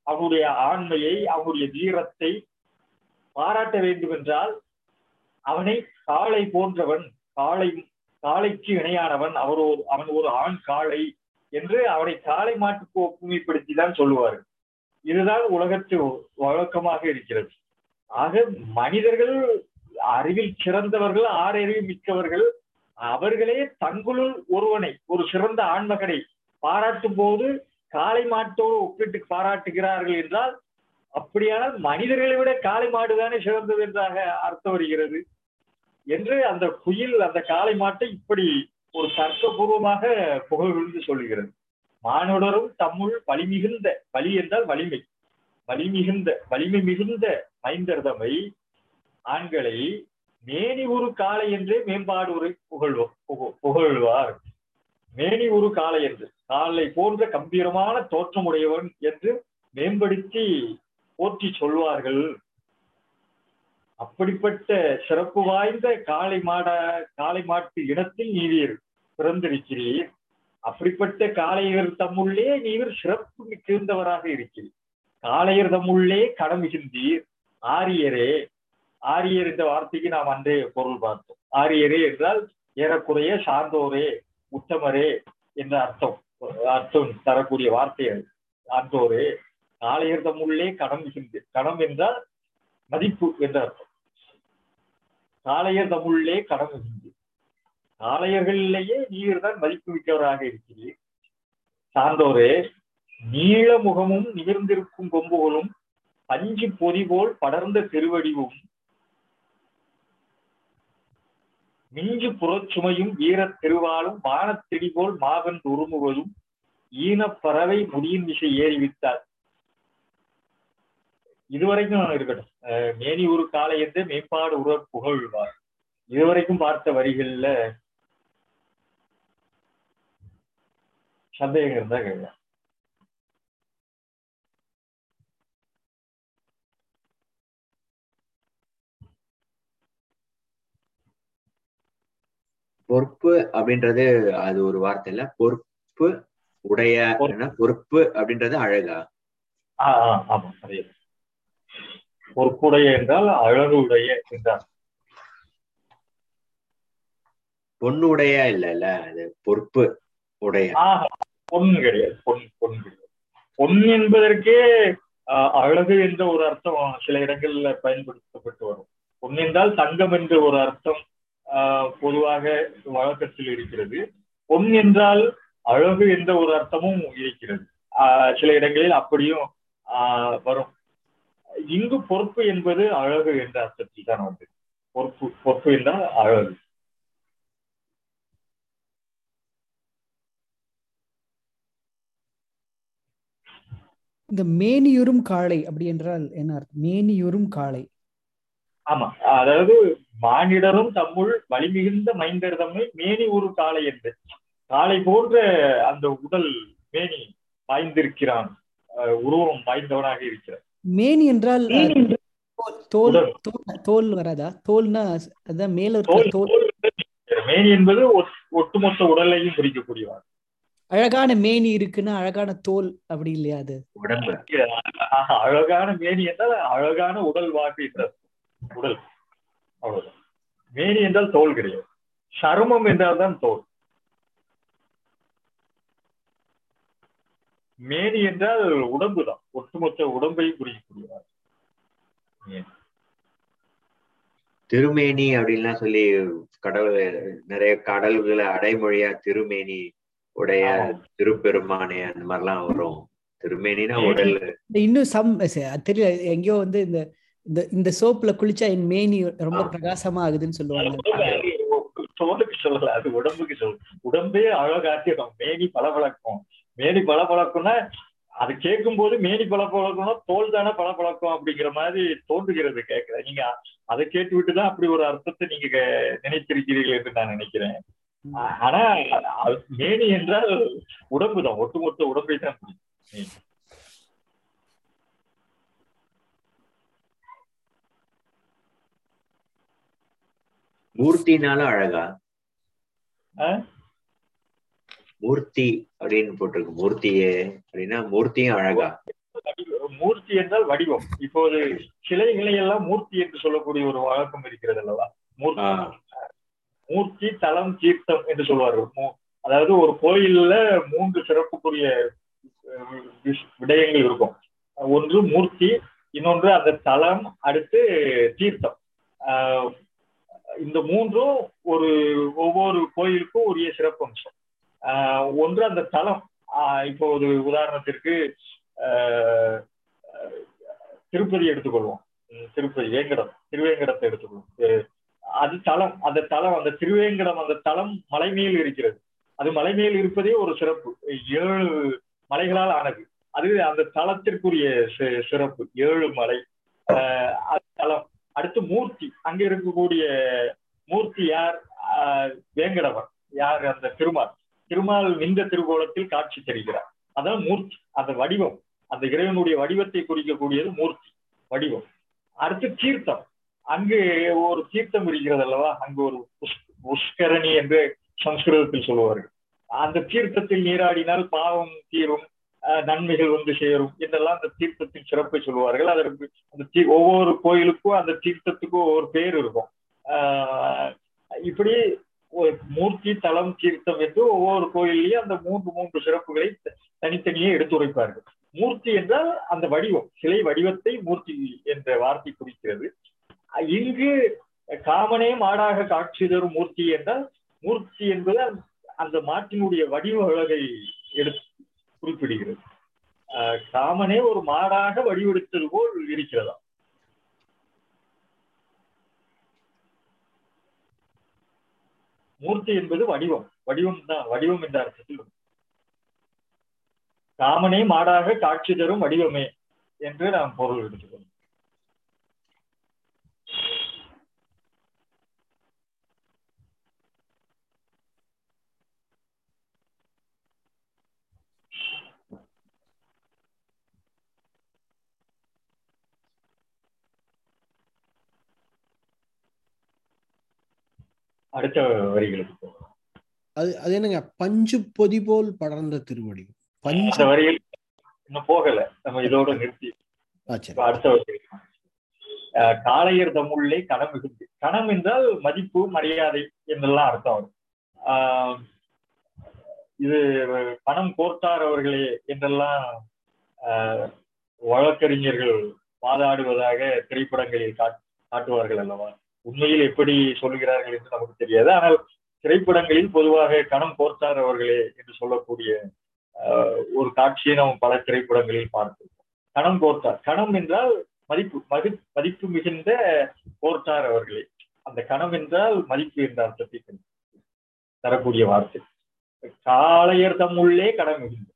அவனுடைய ஆண்மையை, அவனுடைய வீரத்தை பாராட்ட வேண்டும் என்றால் அவனை காளை போன்றவன், காளைக்கு இணையானவன், அவன் ஒரு ஆண் காளை என்று அவனை காளை மாட்டுக்கு ஒப்புமைப்படுத்தி தான் சொல்லுவார்கள். இதுதான் உலகத்தில் வழக்கமாக இருக்கிறது. ஆக மனிதர்கள் அறிவில் சிறந்தவர்கள், ஆறறிவு மிக்கவர்கள், அவர்களே தங்களுள் ஒருவனை, ஒரு சிறந்த ஆண்மகனை பாராட்டும் போது காளை மாட்டோடு ஒப்பிட்டு பாராட்டுகிறார்கள் என்றால், அப்படியானால் மனிதர்களை விட காளை மாடுதானே சிறந்தது என்றாக அர்த்தம் வருகிறது என்று அந்த குயில் அந்த காளை மாட்டை இப்படி ஒரு தர்க்கபூர்வமாக புகழ்ந்து சொல்லுகிறது. மானுடரும் தம்முள் வலிமிகுந்த, வலி என்றால் வலிமை, வலிமை மிகுந்த மைந்தர்தமை ஆண்களை மேனி ஒரு காளை என்றே மேம்பாடு உரை புகழ்வார். மேனி ஒரு காளை என்று, காளை போன்ற கம்பீரமான தோற்றமுடையவன் என்று மேம்படுத்தி போற்றி சொல்வார்கள். அப்படிப்பட்ட சிறப்பு வாய்ந்த காளை மாட்டு இனத்தில் நீர் பிறந்திருக்கிறீர். அப்படிப்பட்ட காளையர் தம்முள்ளே நீர் சிறப்பு மிகுந்தவராக இருக்கிறீர். காளையர் தம்முள்ளே கடமிகுந்தீர். ஆரியரே, ஆரியர் இந்த வார்த்தைக்கு நாம் அன்றே பொருள் பார்த்தோம். ஆரியரே என்றால் ஏறக்குறைய சார்ந்தோரே, உத்தமரே என்ற அர்த்தம் தரக்கூடிய வார்த்தைகள். சார்ந்தோரே, காளையர் தம்முள்ளே கடம் மிகுந்தீர். கடம் என்றால் மதிப்பு என்ற அர்த்தம். காளையர் தம்முள்ளே கடம் மிகுந்தீர். காளையர்களிலேயே நீர் தான் மதிப்பு மிக்கவராக இருக்கிறீர். சார்ந்தோரே, நீள முகமும் நிமிர்ந்திருக்கும் கொம்புகளும் பஞ்சு பொதி போல் படர்ந்த திருவடிவும் மிஞ்சு புறச்சுமையும் வீரத் திருவாலும் வானத்திடி போல் மாகன் உருமுவதும் ஈனப்பறவை முடியின் விசை ஏறிவிட்டார். இதுவரைக்கும் இருக்கட்டும். மேனி ஒரு காளை என்று மேம்பாடு உறர் புகழ்வார். இதுவரைக்கும் பார்த்த வரிகள்ல சந்தேகம் இருந்தா கேட்க. பொறுப்பு அப்படின்றது அது ஒரு வார்த்தை இல்ல, பொறுப்பு உடைய, பொறுப்பு அப்படின்றது அழகா? ஆமா, அதே. பொறுப்புடைய என்றால் அழகு உடைய என்றால். பொண்ணுடைய இல்ல, அது பொறுப்பு உடைய. பொண்ணு கிடையாது. பொன் என்பதற்கே அழகு என்ற ஒரு அர்த்தம் சில இடங்கள்ல பயன்படுத்தப்பட்டு வரும். பொன் என்றால் தங்கம் என்ற ஒரு அர்த்தம் பொதுவாக வழக்கத்தில் இருக்கிறது. பொன் என்றால் அழகு என்ற ஒரு அர்த்தமும் இருக்கிறது. சில இடங்களில் அப்படியும் வரும். இங்கு பொறுப்பு என்பது அழகு என்ற அர்த்தத்தில் தான் வந்து. பொறுப்பு என்றால் அழகு. இந்த மேனியுறும் காளை அப்படி என்றால் என்ன அர்த்தம்? மேனியுறும் காளை. ஆமா, அதாவது மானிடரும் தம்முள் வலிமிகுந்த மைந்தர் தம்மை மேனி ஒரு காளை என்று, காளை போன்ற அந்த உடல் மேனி வாய்ந்திருக்கிறான், உருவம் வாய்ந்தவனாக இருக்கிறான். மேனி என்றால் தோல் வராதா? தோல்னா அதான் மேல தோல். மேனி என்பது ஒட்டுமொத்த உடலையும் குறிக்கக்கூடியவார். அழகான மேனி இருக்குன்னா அழகான தோல் அப்படி இல்லையா? அது உடம்பு. அழகான மேனி என்றால் அழகான உடல் வாக்கு உடல், அவ்வளவுதான். மேனி என்றால் தோல் கிடையாது. சருமம் என்றால் தான் தோல். மேனி என்றால் உடம்பு தான், ஒட்டுமொத்த உடம்பையும் குறிக்கக்கூடியவார். திருமேனி அப்படின்லாம் சொல்லி கடவுள் நிறைய கடல்களை அடைமொழியா திருமேனி உடைய, திருப்பெருமானே, அந்த மாதிரிலாம் வரும். திருமேனினா உடல். இன்னும் தெரியல, எங்கேயோ வந்து இந்த சோப்புல குளிச்சா என் மேனி ரொம்ப பிரகாசமா ஆகுதுன்னு சொல்லுவாங்க. தோலுக்கு சொல்லல, அது உடம்புக்கு சொல்லு. உடம்பே அழகாட்டிடும். மேனி பளபளக்கும். மேனி பளபளக்கும்னா அது கேட்கும் போது மேனி பளபளக்கும்னா தோல் தானே பளபளக்கும் அப்படிங்கிற மாதிரி தோன்றுகிறது கேட்கிறேன். நீங்க அதை கேட்டு விட்டுதான் அப்படி ஒரு அர்த்தத்தை நீங்க நினைத்திருக்கிறீர்கள் என்று நான் நினைக்கிறேன். ஆனா மேனி என்றால் உடம்பு தான், ஒட்டுமொத்த உடம்பை தான். மூர்த்தினாலும் அழகா? மூர்த்தி அப்படின்னு போட்டிருக்கு. மூர்த்தியே அப்படின்னா மூர்த்தியும் அழகா? மூர்த்தி என்றால் வடிவம். இப்போது சிலைகளை எல்லாம் மூர்த்தி என்று சொல்லக்கூடிய ஒரு வழக்கம் இருக்கிறது அல்லவா? மூர்த்தி, தலம், தீர்த்தம் என்று சொல்வார்கள். அதாவது ஒரு கோயில்ல 3 சிறப்புக்குரிய விடயங்கள் இருக்கும். ஒன்று மூர்த்தி, இன்னொன்று அந்த தலம், அடுத்து தீர்த்தம். இந்த 3ம் ஒவ்வொரு கோயிலுக்கும் உரிய சிறப்பு அம்சம். ஒன்று அந்த தலம். இப்போ ஒரு உதாரணத்திற்கு திருப்பதி எடுத்துக்கொள்வோம். திருப்பதி திருவேங்கடத்தை எடுத்துக்கொள்வோம். அது தலம். அந்த திருவேங்கடம், அந்த தலம் மலை மேல் இருக்கிறது. அது மலை மேல் இருப்பதே ஒரு சிறப்பு. 7 மலைகளால் ஆனது. அது அந்த தலத்திற்குரிய சிறப்பு. 7 மலை, அது தலம். அடுத்து மூர்த்தி. அங்க இருக்கக்கூடிய மூர்த்தி யார்? வேங்கடவர். யார்? அந்த திருமால் நின்ற திருக்கோலத்தில் காட்சி தருகிறார். அதான் மூர்த்தி. அந்த வடிவம், அந்த இறைவனுடைய வடிவத்தை குறிக்கக்கூடியது மூர்த்தி, வடிவம். அடுத்து தீர்த்தம். அங்கு ஒரு தீர்த்தம் இருக்கிறது அல்லவா? அங்கு ஒரு புஷ்கரணி என்று சம்ஸ்கிருதத்தில் சொல்லுவார்கள். அந்த தீர்த்தத்தில் நீராடினால் பாவம் தீரும், நன்மைகள் வந்து சேரும் என்றெல்லாம் அந்த தீர்த்தத்தின் சிறப்பை சொல்லுவார்கள். அதற்கு அந்த ஒவ்வொரு கோயிலுக்கும் அந்த தீர்த்தத்துக்கும் ஒவ்வொரு பேர் இருக்கும். இப்படி மூர்த்தி, தலம், தீர்த்தம் என்று ஒவ்வொரு கோயிலையும் அந்த 3 சிறப்புகளை தனித்தனியே எடுத்துரைப்பார்கள். மூர்த்தி என்றால் அந்த வடிவம், சிலை வடிவத்தை மூர்த்தி என்ற வார்த்தை குறிக்கிறது. இங்கு காமனே மாடாக காட்சி தரும் மூர்த்தி என்றால், மூர்த்தி என்பது அந்த மாட்டினுடைய வடிவ அழகை குறிப்பிடுகிறது. காமனே ஒரு மாடாக வடிவெடுத்தது போல் இருக்கிறதா. மூர்த்தி என்பது வடிவம் தான். வடிவம் என்ற அர்த்தத்தில் காமனே மாடாக காட்சி தரும் வடிவமே என்று நாம் பொருள் எடுத்துக்கொள்வோம். அடுத்த வரிகளுக்கு போகலாம். அது என்னங்க? பஞ்சு பொதி போல் படர்ந்த திருவடி. அந்த வரிகள் இன்னும் போகல, நம்ம இதோட நிறுத்தி அடுத்த வரி. காளையர் தம்முள்ளே கணம் மிகுந்து. கணம் என்றால் மதிப்பு, மரியாதை என்றெல்லாம் அர்த்தம் வரும். இது பணம் கோர்த்தார் அவர்களே என்றெல்லாம் வழக்கறிஞர்கள் வாதாடுவதாக திரைப்படங்களில் காட்டுவார்கள் அல்லவா? உண்மையில் எப்படி சொல்லுகிறார்கள் என்று நமக்கு தெரியாது. ஆனால் திரைப்படங்களில் பொதுவாக கணம் கோர்த்தார் அவர்களே என்று சொல்லக்கூடிய ஒரு காட்சியை நாம் பல திரைப்படங்களில் பார்த்திருக்கோம். கணம் கோர்த்தார். கணம் என்றால் மதிப்பு மிகுந்த கோர்த்தார் அவர்களே. அந்த கணம் என்றால் மதிப்பு என்ற அர்த்தத்தை தரக்கூடிய வார்த்தை. காளையர் தம்முள்ளே கணம் மிகுந்த.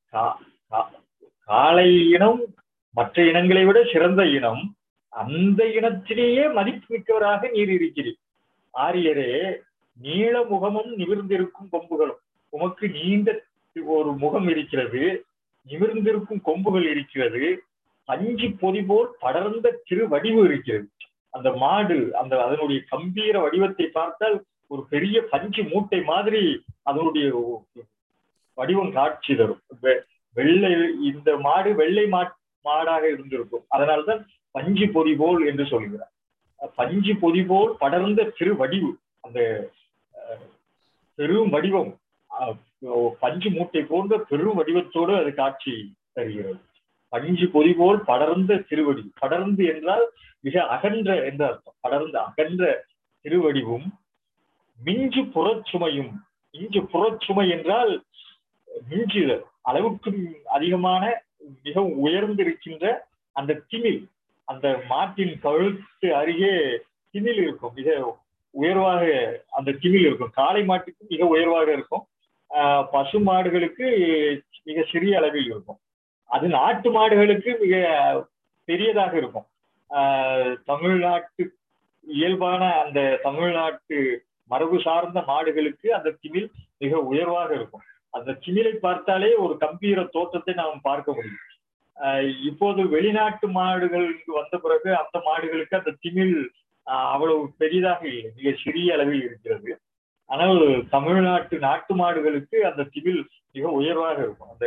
காளை இனம் மற்ற இனங்களை விட சிறந்த இனம். அந்த இனத்திலேயே மதிப்பு மிக்கவராக நீர் இருக்கிறீர். ஆரியரே, நீள முகமும் நிமிர்ந்திருக்கும் கொம்புகளும். உமக்கு நீண்ட ஒரு முகம் இருக்கிறது, நிமிர்ந்திருக்கும் கொம்புகள் இருக்கிறது, பஞ்சு பொதி போல் படர்ந்த திருவடிவு இருக்கிறது. அந்த மாடு அதனுடைய கம்பீர வடிவத்தை பார்த்தால் ஒரு பெரிய பஞ்சு மூட்டை மாதிரி அதனுடைய வடிவம் காட்சி தரும். இந்த மாடு வெள்ளை மாடாக இருந்திருக்கும். அதனால்தான் பஞ்சு பொதி போல் என்று சொல்கிறார். பஞ்சு பொதி போல் படர்ந்த திருவடிவு, அந்த பெரும் வடிவம், பஞ்சு மூட்டை போன்ற பெரும் வடிவத்தோடு அது காட்சி தருகிறது. பஞ்சு பொதி போல் படர்ந்த திருவடிவு. படர்ந்து என்றால் மிக அகன்ற என்ற அர்த்தம். படர்ந்த அகன்ற திருவடிவும் மிஞ்சு புறச்சுமையும். மிஞ்சு புறச்சுமை என்றால் மிஞ்சுதல், அளவுக்கு அதிகமான மிக உயர்ந்திருக்கின்ற அந்த திமில். அந்த மாட்டின் கழுத்து அருகே திமில் இருக்கும், மிக உயர்வாக அந்த திமில் இருக்கும். காளை மாட்டுக்கு மிக உயர்வாக இருக்கும், பசு மாடுகளுக்கு மிக சிறிய அளவில் இருக்கும். அது நாட்டு மாடுகளுக்கு மிக பெரியதாக இருக்கும். தமிழ்நாட்டு இயல்பான அந்த தமிழ்நாட்டு மரபு சார்ந்த மாடுகளுக்கு அந்த திமில் மிக உயர்வாக இருக்கும். அந்த திமிலை பார்த்தாலே ஒரு கம்பீர தோற்றத்தை நாம் பார்க்க முடியும். இப்போது வெளிநாட்டு மாடுகள் இங்கு வந்த பிறகு அந்த மாடுகளுக்கு அந்த திமில் அவ்வளவு பெரிதாக இல்லை, மிக சிறிய அளவில் இருக்கிறது. ஆனால் தமிழ்நாட்டு நாட்டு மாடுகளுக்கு அந்த திமில் மிக உயர்வாக இருக்கும். அந்த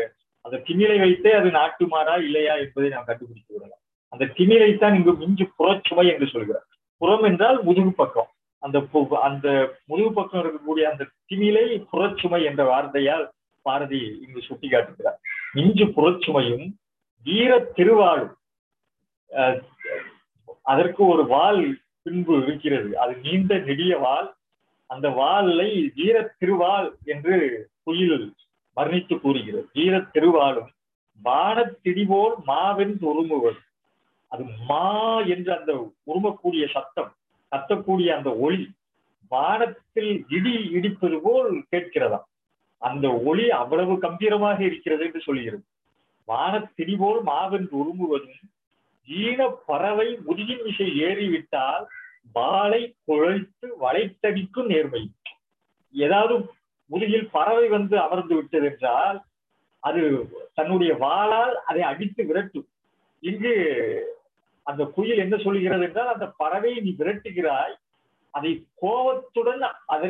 அந்த திமிலை வைத்தே அது நாட்டு மாடா இல்லையா என்பதை நாம் கண்டுபிடித்து விடலாம். அந்த திமிலைத்தான் இங்கு மிஞ்சு புறச்சுமை என்று சொல்கிறார். புறம் என்றால் முதுகு பக்கம். அந்த முதுகு பக்கம் இருக்கக்கூடிய அந்த திமிலை புறச்சுமை என்ற வார்த்தையால் பாரதி இங்கு சுட்டி காட்டுகிறார். மிஞ்சு புறச்சுமையும் வீர திருவாளும், அதற்கு ஒரு வாள் பின்பு இருக்கிறது, அது நீண்ட நெடிய வாள். அந்த வாளை வீர திருவாள் என்று குயில் வர்ணித்து கூறுகிறது. வீர திருவாளும் வானத்திடிபோல் மாவென்று உருமுவது, அது மா என்று அந்த உருமக்கூடிய சத்தம், கத்தக்கூடிய அந்த ஒளி வானத்தில் இடி இடிப்பது போல் கேட்கிறதாம். அந்த ஒளி அவ்வளவு கம்பீரமாக இருக்கிறது என்று சொல்கிறது. வானத்திடி போல் மாவென்று உருமுவதும் ஈன பறவை முதுகின் விசை ஏறிவிட்டால் வாளை குழைத்து வளைத்தடிக்கும் நேர்மை. ஏதாவது முதுகில் பறவை வந்து அமர்ந்து விட்டது என்றால் அது தன்னுடைய வாளால் அதை அடித்து விரட்டும். இங்கு அந்த குயில் என்ன சொல்கிறது என்றால், அந்த பறவையை நீ விரட்டுகிறாய், அதை கோபத்துடன்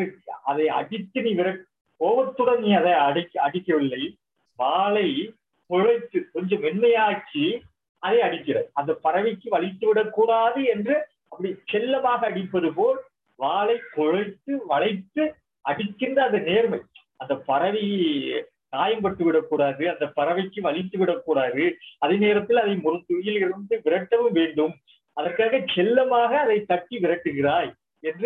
அதை அடித்து நீ கோபத்துடன் நீ அதை அடிக்கவில்லை, வாளை குழைத்து கொஞ்சம் மென்மையாக்கி அதை அடிக்கிறாய். அந்த பறவைக்கு வலித்து விடக்கூடாது என்று அப்படி செல்லமாக அடிப்பது போல் வாளை குழைத்து வளைத்து அடிக்கின்ற அந்த நேர்மை. அந்த பறவை காயம்பட்டு விடக்கூடாது, அந்த பறவைக்கு வலித்து விடக்கூடாது, அதே நேரத்தில் அதை முறுத்துயில் இருந்து விரட்டவும் வேண்டும், அதற்காக செல்லமாக அதை தட்டி விரட்டுகிறாய் என்று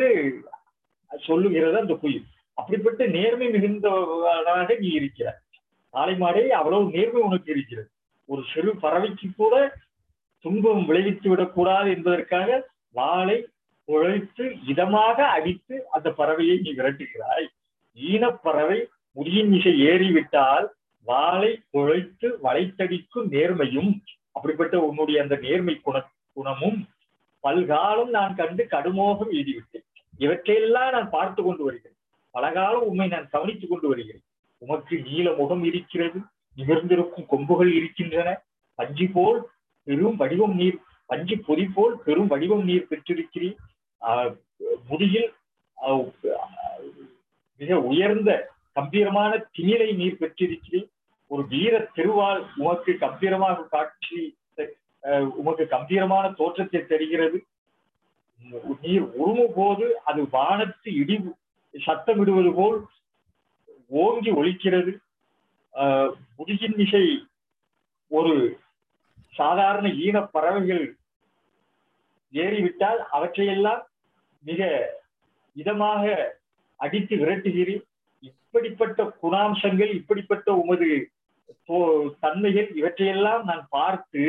சொல்லுகிறது அந்த குயில். அப்படிப்பட்ட நேர்மை மிகுந்தவனாக நீ இருக்கிறாய். காளை மாடே, அவ்வளவு நேர்மை உனக்கு இருக்கிறது. ஒரு சிறு பறவைக்கு கூட துன்பம் விளைவித்து விடக்கூடாது என்பதற்காக வாளை குழைத்து இதமாக அடித்து அந்த பறவையை நீ விரட்டுகிறாய். ஈனப்பறவை முதியின் மிசை ஏறிவிட்டால் வாளை குழைத்து வளைத்தடிக்கும் நேர்மையும், அப்படிப்பட்ட உன்னுடைய அந்த நேர்மை குணமும் பல்காலம் நான் கண்டு கடுமோகம் எழுதிவிட்டேன். இவற்றையெல்லாம் நான் பார்த்து கொண்டு வருகிறேன். பலகாலம் உண்மை நான் கவனித்துக் கொண்டு வருகிறேன். உமக்கு நீல முகம் இருக்கிறது, நிமிர்ந்திருக்கும் கொம்புகள் இருக்கின்றன, பஞ்சு போல் பெரும் வடிவம் நீர், பஞ்சு பொதி போல் பெரும் வடிவம் நீர் பெற்றிருக்கிறேன். முதுகில் மிக உயர்ந்த கம்பீரமான திமிலை நீர் பெற்றிருக்கிறேன். ஒரு வீர திருவாள் உமக்கு கம்பீரமாக காட்சி, உமக்கு கம்பீரமான தோற்றத்தை தருகிறது. நீர் உருமும் போது அது வானத்து இடி சத்தமிடுவது போல் ஓங்கி ஒலிக்கிறது. முதுகின் மிசை ஒரு சாதாரண ஈன பறவைகள் ஏறிவிட்டால் அவற்றையெல்லாம் மிக இதமாக அடித்து விரட்டுகிறேன். இப்படிப்பட்ட குணாம்சங்கள், இப்படிப்பட்ட உமது தன்மைகள், இவற்றையெல்லாம் நான் பார்த்து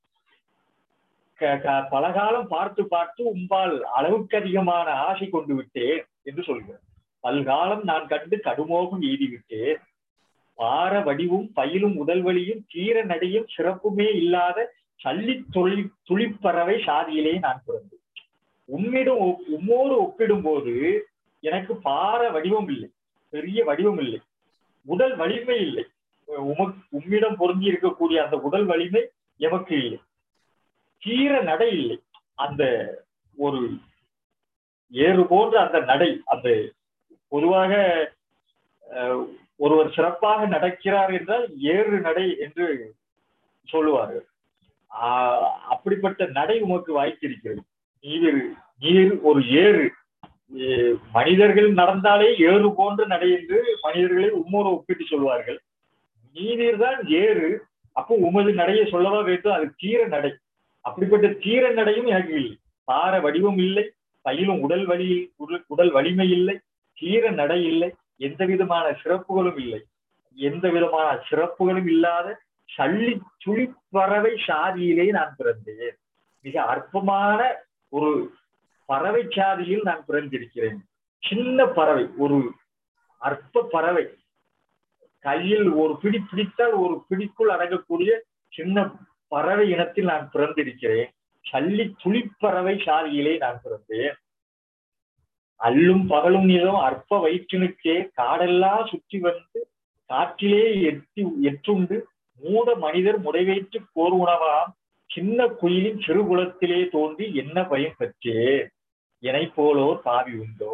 பலகாலம் பார்த்து பார்த்து உம்பால் அளவுக்கு அதிகமான ஆசை கொண்டு விட்டேன் என்று சொல்கிறேன். பல்காலம் நான் கண்டு கடுமோகம் எய்திவிட்டேன். பார வடிவும் பயிலும் உடல்வழியும் தீர நடையும் சிறப்புமே இல்லாத சல்லி துளிப்பறவை சாதியிலே நான் பிறந்தேன். உம்மோடு ஒப்பிடும் போது எனக்கு பார வடிவம் இல்லை, பெரிய வடிவம் இல்லை, உடல் வலிமை இல்லை. உம்மிடம் பொருந்தி இருக்கக்கூடிய அந்த உடல் வலிமை எமக்கு இல்லை. தீர நடை இல்லை. அந்த ஒரு ஏறு போன்ற அந்த நடை, அந்த பொதுவாக ஒருவர் சிறப்பாக நடக்கிறார் என்றால் ஏறு நடை என்று சொல்லுவார்கள். அப்படிப்பட்ட நடை உமக்கு வாய்த்திருக்கிறது. நீர் ஒரு ஏறு. மனிதர்கள் நடந்தாலே ஏறு போன்ற நடை என்று மனிதர்களை உம்மோடு ஒப்பிட்டு சொல்வார்கள். நீர் தான் ஏறு. அப்போ உமது நடையை சொல்லவா வேண்டும்? அது தீர நடை. அப்படிப்பட்ட தீர நடையும் எனக்கு இல்லை. பார வடிவம் இல்லை, பயிலும் உடல் வலிமை இல்லை, தீர நடை இல்லை, எந்த விதமான சிறப்புகளும் இல்லை. எந்த விதமான சிறப்புகளும் இல்லாத சல்லி துளிப்பறவை சாதியிலே நான் பிறந்தேன். மிக அற்பமான ஒரு பறவை சாதியில் நான் பிறந்திருக்கிறேன். சின்ன பறவை, ஒரு அற்ப பறவை, கையில் ஒரு பிடி பிடித்தால் ஒரு பிடிக்குள் அடங்கக்கூடிய சின்ன பறவை இனத்தில் நான் பிறந்திருக்கிறேன். சல்லி துளிப்பறவை சாதியிலே நான் பிறந்தேன். அல்லும் பகலும் நிலம் அற்ப வயிற்றினுக்கே காடெல்லாம் சுற்றி வந்து காற்றிலே எற்றுண்டு மூட மனிதர் முடைவைத்து போர் உணவாம் சின்ன குயிலின் சிறுகுலத்திலே தோன்றி என்ன பயம் பெற்றே எனை போலோர் பாவி உண்டோ.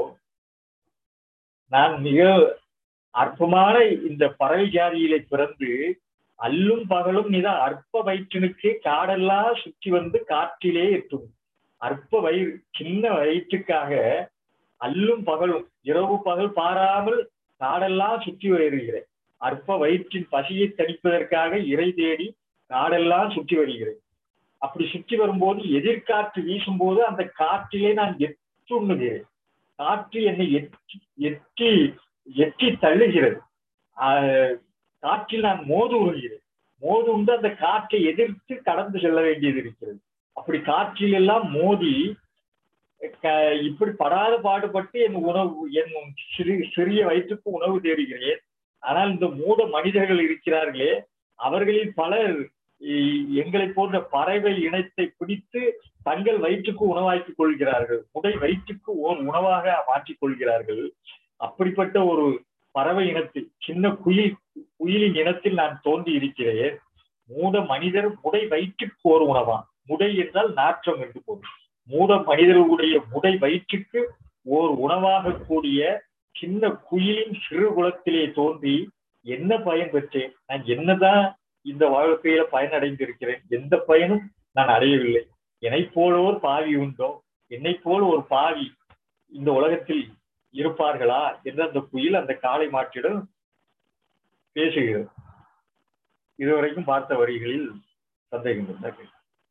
நான் மிக அற்பமான இந்த பறவை ஜாதியிலே பிறந்து அல்லும் பகலும் நித அற்ப வயிற்றினுக்கு காடெல்லாம் சுற்றி வந்து காற்றிலே எட்டும். அற்ப வயிறு, சின்ன வயிற்றுக்காக அல்லும் பகலும் இரவு பகல் பாராமல் காடெல்லாம் சுற்றி வருகிறேன். அற்ப வயிற்றின் பசியை தணிப்பதற்காக இறை தேடி காடெல்லாம் சுற்றி வருகிறேன். அப்படி சுற்றி வரும்போது எதிர்காற்று வீசும் போது அந்த காற்றிலே நான் எட்டுண்ணுகிறேன். காற்று என்னை எட்டி எட்டி தள்ளுகிறது. காற்றில் நான் மோதுகிறேன். மோதுண்டு அந்த காற்றை எதிர்த்து கடந்து செல்ல வேண்டியது இருக்கிறது. அப்படி காற்றில் எல்லாம் மோதி இப்படி படாத பாடுபட்டு என் சிறிய வயிற்றுக்கு உணவு தேடுகிறேன். ஆனால் இந்த மூட மனிதர்கள் இருக்கிறார்களே, அவர்களில் பலர் எங்களை போன்ற பறவை இனத்தை பிடித்து தங்கள் வயிற்றுக்கு உணவாக்கிக் கொள்கிறார்கள். முடை வயிற்றுக்கு உணவாக மாற்றிக் கொள்கிறார்கள். அப்படிப்பட்ட ஒரு பறவை இனத்தில், சின்ன குயிலின் இனத்தில் நான் தோன்றி இருக்கிறேன். மூட மனிதர் முடை வயிற்றுக்கு ஒரு உணவா? முடை என்றால் நாற்றம் என்று பொருள். மூட மனிதர்களுடைய முடை வயிற்றுக்கு ஓர் உணவாக கூடிய சின்ன குயிலின் சிறு குலத்திலே தோன்றி என்ன பயன் பெற்றேன்? நான் என்னதான் இந்த வாழ்க்கையில பயனடைந்திருக்கிறேன்? எந்த பயனும் நான் அடையவில்லை. என்னை போலோர் பாவி உண்டோ? என்னை போல ஒரு பாவி இந்த உலகத்தில் இருப்பார்களா என்று அந்த குயில் அந்த காளை மாற்றிடம் பேசுகிறது. இதுவரைக்கும் பார்த்த வரிகளில் சந்தேகம் இருந்தார்கள்.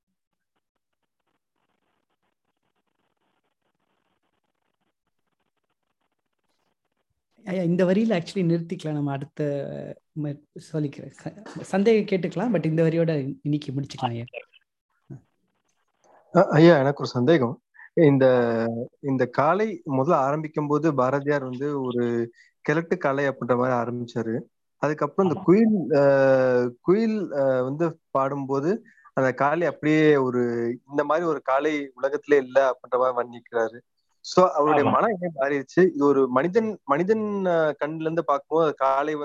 இந்த வரியில ஆக்சுவலி நிறுத்திக்கலாம். நம்ம அடுத்த சொல்லிக்கிறேன், சந்தேகம் கேட்டுக்கலாம். பட் இந்த வரியோட இன்னைக்கு முடிச்சுக்கலாம். ஐயா, எனக்கு ஒரு சந்தேகம். இந்த காலை முதல்ல ஆரம்பிக்கும் போது பாரதியார் ஒரு கிழட்டு காலை அப்படின்ற மாதிரி ஆரம்பிச்சாரு. அதுக்கப்புறம் இந்த குயில் பாடும்போது அந்த காளை அப்படியே இந்த மாதிரி ஒரு காளை உலகத்திலே இல்லை அப்படின்ற மாதிரி வர்ணிக்கிறாரு. சோ அவருடைய மனம் என்ன மாறிடுச்சு? இது ஒரு மனிதன் கண்ணுல இருந்து பார்க்கும்போது காளை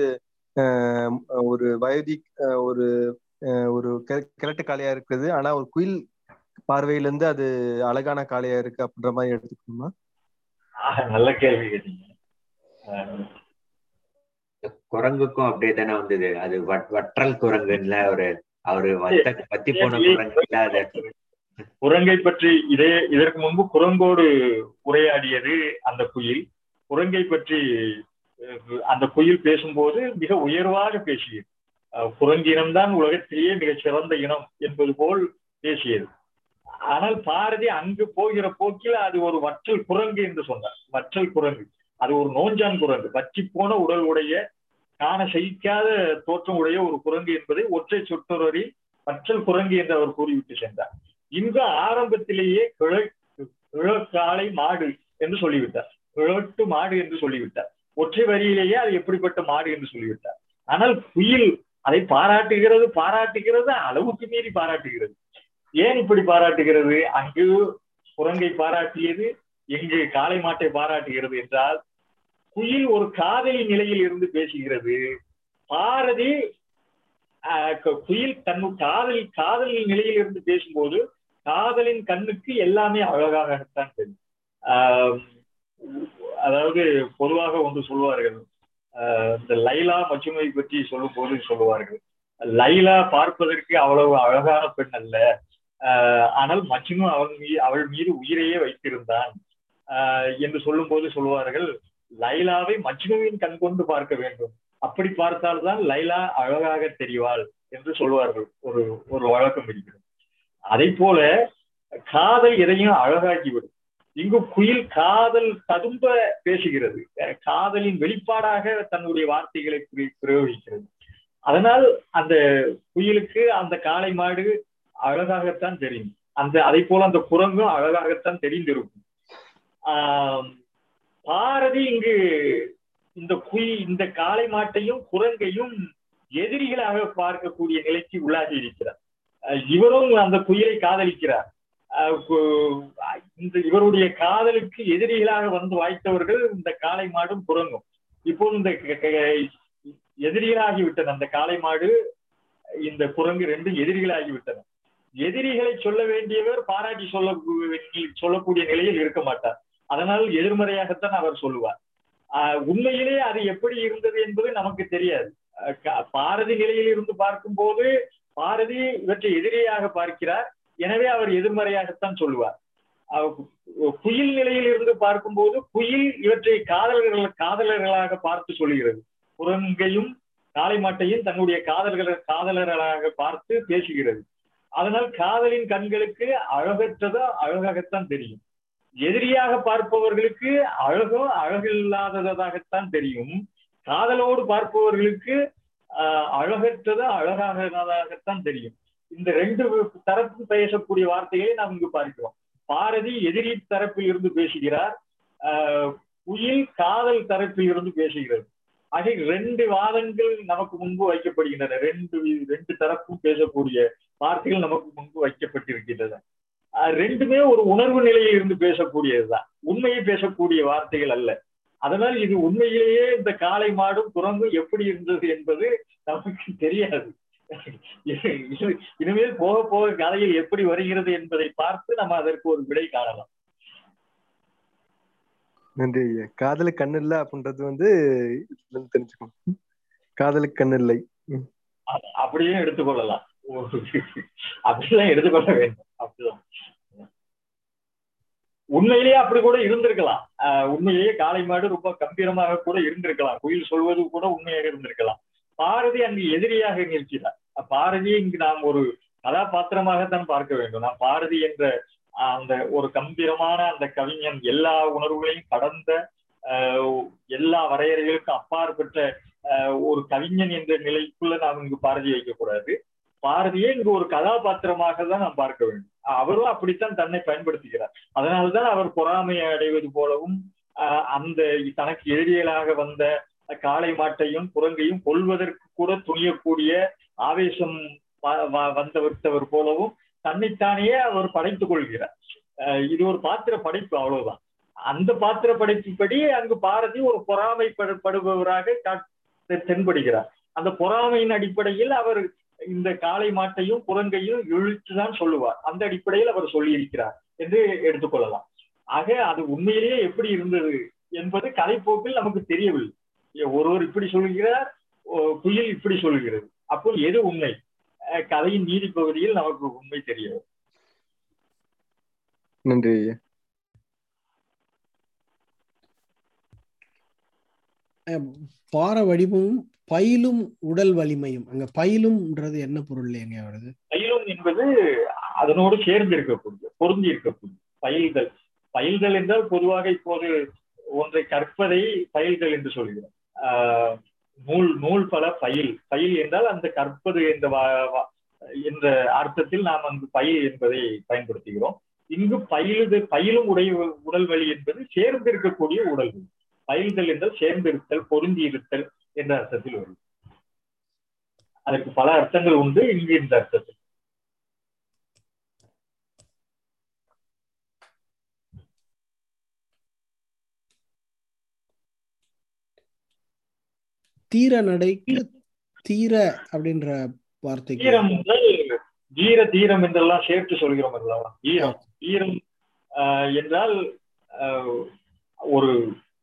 ஒரு வயதி ஒரு கிழட்டு காளையா இருக்குது. ஆனா ஒரு குயில் பார்வையில இருந்து அது அழகான காளையா இருக்கு அப்படின்ற மாதிரி எடுத்துக்கணுமா? நல்ல கேள்வி கேட்டீங்க. குரங்குக்கும் அப்படியே தானே வந்தது. அது வற்றல் குரங்குல அவரு பத்தி போன குரங்கு இல்லாத குரங்கை பற்றி இதற்கு முன்பு குரங்கோடு உரையாடியது அந்த குயில். குரங்கை பற்றி அந்த குயில் பேசும்போது மிக உயர்வாக பேசியது. குரங்கினம்தான் உலகத்திலேயே மிக சிறந்த இனம் என்பது போல் பேசியது. ஆனால் பாரதி அங்கு போகிற போக்கில் அது ஒரு வற்றல் குரங்கு என்று சொன்னார். வற்றல் குரங்கு, அது ஒரு நோஞ்சான் குரங்கு, வற்றி போன உடல் உடைய, காண சகிக்காத தோற்றம் உடைய ஒரு குரங்கு என்பதை ஒற்றை சொற்றொடரில் வற்றல் குரங்கு என்று அவர் கூறிவிட்டு சென்றார். இங்கு ஆரம்பத்திலேயே கிழக்காலை மாடு என்று சொல்லிவிட்டார், கிழட்டு மாடு என்று சொல்லிவிட்டார். ஒற்றை வரியிலேயே அது எப்படிப்பட்ட மாடு என்று சொல்லிவிட்டார். ஆனால் குயில் அதை பாராட்டுகிறது, அளவுக்கு மீறி பாராட்டுகிறது. ஏன் இப்படி பாராட்டுகிறது? அங்கு குரங்கை பாராட்டியது, எங்கு காளை மாட்டை பாராட்டுகிறது என்றால், குயில் ஒரு காதலி நிலையில் இருந்து பேசுகிறது. பாரதி குயில் காதல் நிலையில் இருந்து பேசும்போது காதலின் கண்ணுக்கு எல்லாமே அழகாகத்தான் தெரியும். அதாவது பொதுவாக ஒன்று சொல்லுவார்கள், இந்த லைலா மஜ்னுவை பற்றி சொல்லும் போது சொல்லுவார்கள், லைலா பார்ப்பதற்கு அவ்வளவு அழகான பெண் அல்ல, ஆனால் மஜ்னு அவள் மீது உயிரையே வைத்திருந்தான் என்று சொல்லும் போது சொல்லுவார்கள், லைலாவை மஜ்னுவின் கண் கொண்டு பார்க்க வேண்டும், அப்படி பார்த்தால்தான் லைலா அழகாக தெரிவாள் என்று சொல்வார்கள். ஒரு வழக்கம் இருக்கிறது. அதை போல காதல் எதையும் அழகாக்கிவிடும். இங்கு குயில் காதல் ததும்ப பேசுகிறது, காதலின் வெளிப்பாடாக தன்னுடைய வார்த்தைகளை பிரயோகிக்கிறது. அதனால் அந்த குயிலுக்கு அந்த காளை மாடு அழகாகத்தான் தெரியும். அதை போல அந்த குரங்கும் அழகாகத்தான் தெரிந்திருக்கும். பாரதி இங்கு இந்த காளை மாட்டையும் குரங்கையும் எதிரிகளாக பார்க்கக்கூடிய நிலைக்கு உள்ளாகி இருக்கிறார். இவரும் அந்த குயிலை காதலிக்கிறார். இவருடைய காதலுக்கு எதிரிகளாக வந்து வாய்த்தவர்கள் இந்த காளை மாடும் குரங்கும். இப்போது இந்த எதிரிகளாகிவிட்டன. அந்த காளை மாடு, இந்த குரங்கு ரெண்டும் எதிரிகளாகிவிட்டன. எதிரிகளை சொல்ல வேண்டியவர் பாராட்டி சொல்லக்கூடிய நிலையில் இருக்க மாட்டார். அதனால் எதிர்மறையாகத்தான் அவர் சொல்லுவார். உண்மையிலே அது எப்படி இருந்தது என்பது நமக்கு தெரியாது. பாரதி நிலையில் இருந்து பார்க்கும்போது பாரதி இவற்றை எதிரியாக பார்க்கிறார், எனவே அவர் எதிர்மறையாகத்தான் சொல்லுவார். குயில் நிலையில் இருந்து பார்க்கும்போது குயில் இவற்றை காதலர்களாக பார்த்து சொல்லுகிறது. குரங்கையும் காளை மாட்டையும் தன்னுடைய காதலர்களாக பார்த்து பேசுகிறது. அதனால் காதலின் கண்களுக்கு அழகற்றதோ அழகாகத்தான் தெரியும். எதிரியாக பார்ப்பவர்களுக்கு அழகோ அழகில்லாததாகத்தான் தெரியும். காதலோடு பார்ப்பவர்களுக்கு அழகற்றதோ அழகாகத்தான் தெரியும். இந்த ரெண்டு தரப்பு பேசக்கூடிய வார்த்தைகளை நாம் இங்கு பார்க்கிறோம். பாரதி எதிரி தரப்பில் இருந்து பேசுகிறார், குயில் காதல் தரப்பில் இருந்து பேசுகிறது. ஆக ரெண்டு வாதங்கள் நமக்கு முன்பு வைக்கப்படுகின்றன. ரெண்டு தரப்பும் பேசக்கூடிய வார்த்தைகள் நமக்கு முன்பு வைக்கப்பட்டிருக்கின்றன. ரெண்டுமே ஒரு உணர்வு நிலையில் இருந்து பேசக்கூடியதுதான், உண்மையை பேசக்கூடிய வார்த்தைகள் அல்ல. அதனால் இது உண்மையிலேயே இந்த காளை மாடும் குரங்கும் எப்படி இருந்தது என்பது நமக்கு தெரியாது. இனிமேல் போக போக கதையில் எப்படி வருகிறது என்பதை பார்த்து நம்ம அதற்கு ஒரு விடை காணலாம். நன்றி ஐயா. காதலுக்கு கண்ணு இல்லை அப்படின்றது தெரிஞ்சுக்கணும். காதலுக்கு கண்ணு இல்லை அப்படியே எடுத்துக்கொள்ளலாம், அப்படிதான் எடுத்துக்கொள்ள வேண்டும். அப்படிதான் உண்மையிலேயே அப்படி கூட இருந்திருக்கலாம். உண்மையிலேயே காளை மாடு ரொம்ப கம்பீரமாக கூட இருந்திருக்கலாம், குயில் சொல்வது கூட உண்மையாக இருந்திருக்கலாம். பாரதி அங்கு எதிரியாக நிற்கிறார். பாரதியை இங்கு நாம் ஒரு கதாபாத்திரமாகத்தான் பார்க்க வேண்டும். நாம் பாரதி என்ற அந்த ஒரு கம்பீரமான அந்த கவிஞன், எல்லா உணர்வுகளையும் கடந்த எல்லா வரையறைகளுக்கும் அப்பாற்பட்ட ஒரு கவிஞன் என்ற நிலைக்குள்ள நாம் இங்கு பாரதி வைக்கக்கூடாது. பாரதியை இங்கு ஒரு கதாபாத்திரமாக தான் நாம் பார்க்க வேண்டும். அவரும் அப்படித்தான் தன்னை பயன்படுத்துகிறார். அதனால்தான் அவர் பொறாமையை அடைவது போலவும் அந்த தனக்கு எதிரிகளாக வந்த காளை மாட்டையும் குரங்கையும் கொல்வதற்கு கூட துணியக்கூடிய ஆவேசம் வந்தவர் போலவும் தன்னைத்தானே அவர் படைத்துக் கொள்கிறார். இது ஒரு பாத்திர படைப்பு, அவ்வளவுதான். அந்த பாத்திர படைப்புப்படி அங்கு பாரதி ஒரு பொறாமைப்படுபவராக தென்படுகிறார். அந்த பொறாமையின் அடிப்படையில் அவர் இந்த காளை மாட்டையும் குரங்கையும் இழுத்துதான் சொல்லுவார். அந்த அடிப்படையில் அவர் சொல்லி இருக்கிறார் என்று எடுத்துக்கொள்ளலாம். ஆக அது உண்மையிலேயே எப்படி இருந்தது என்பது கதைப்போக்கில் நமக்கு தெரியவில்லை. ஒருவர் இப்படி சொல்லுகிறார், குயில் இப்படி சொல்லுகிறது. அப்போ எது உண்மை? கதையின் நீதி பகுதியில் நமக்கு உண்மை தெரியும். நன்றி. பார வடிவமும் பயிலும் உடல் வலிமையும், அங்க பயிலும்ன்றது என்ன பொருள் எங்க வருது? பயிலும் என்பது அதனோடு சேர்ந்து இருக்கக்கூடிய, பொருந்தி இருக்கக்கூடிய பயில்தல். பயில்தல் என்றால் பொதுவாக இப்போது ஒன்றை கற்பதை பயில்தல் என்று சொல்கிறோம். நூல் பல பயில் என்றால் அந்த கற்பது என்ற அர்த்தத்தில் நாம் அந்த பயில் என்பதை பயன்படுத்துகிறோம். இங்கு பயிலும் உடல் வலி என்பது சேர்ந்து இருக்கக்கூடிய உடல் வலி. பயில்தல் என்றால் சேர்ந்திருத்தல், பொருந்தி இருத்தல் என்ற அர்த்தத்தில் வரும். அதற்கு பல அர்த்தங்கள் உண்டு. இங்கு இந்த அர்த்தத்தில் தீர நடைக்கு தீர அப்படின்ற வார்த்தை, தீரம் தீரம் என்றெல்லாம் சேர்த்து சொல்கிறோம் அல்லவா? தீரம் என்றால் ஒரு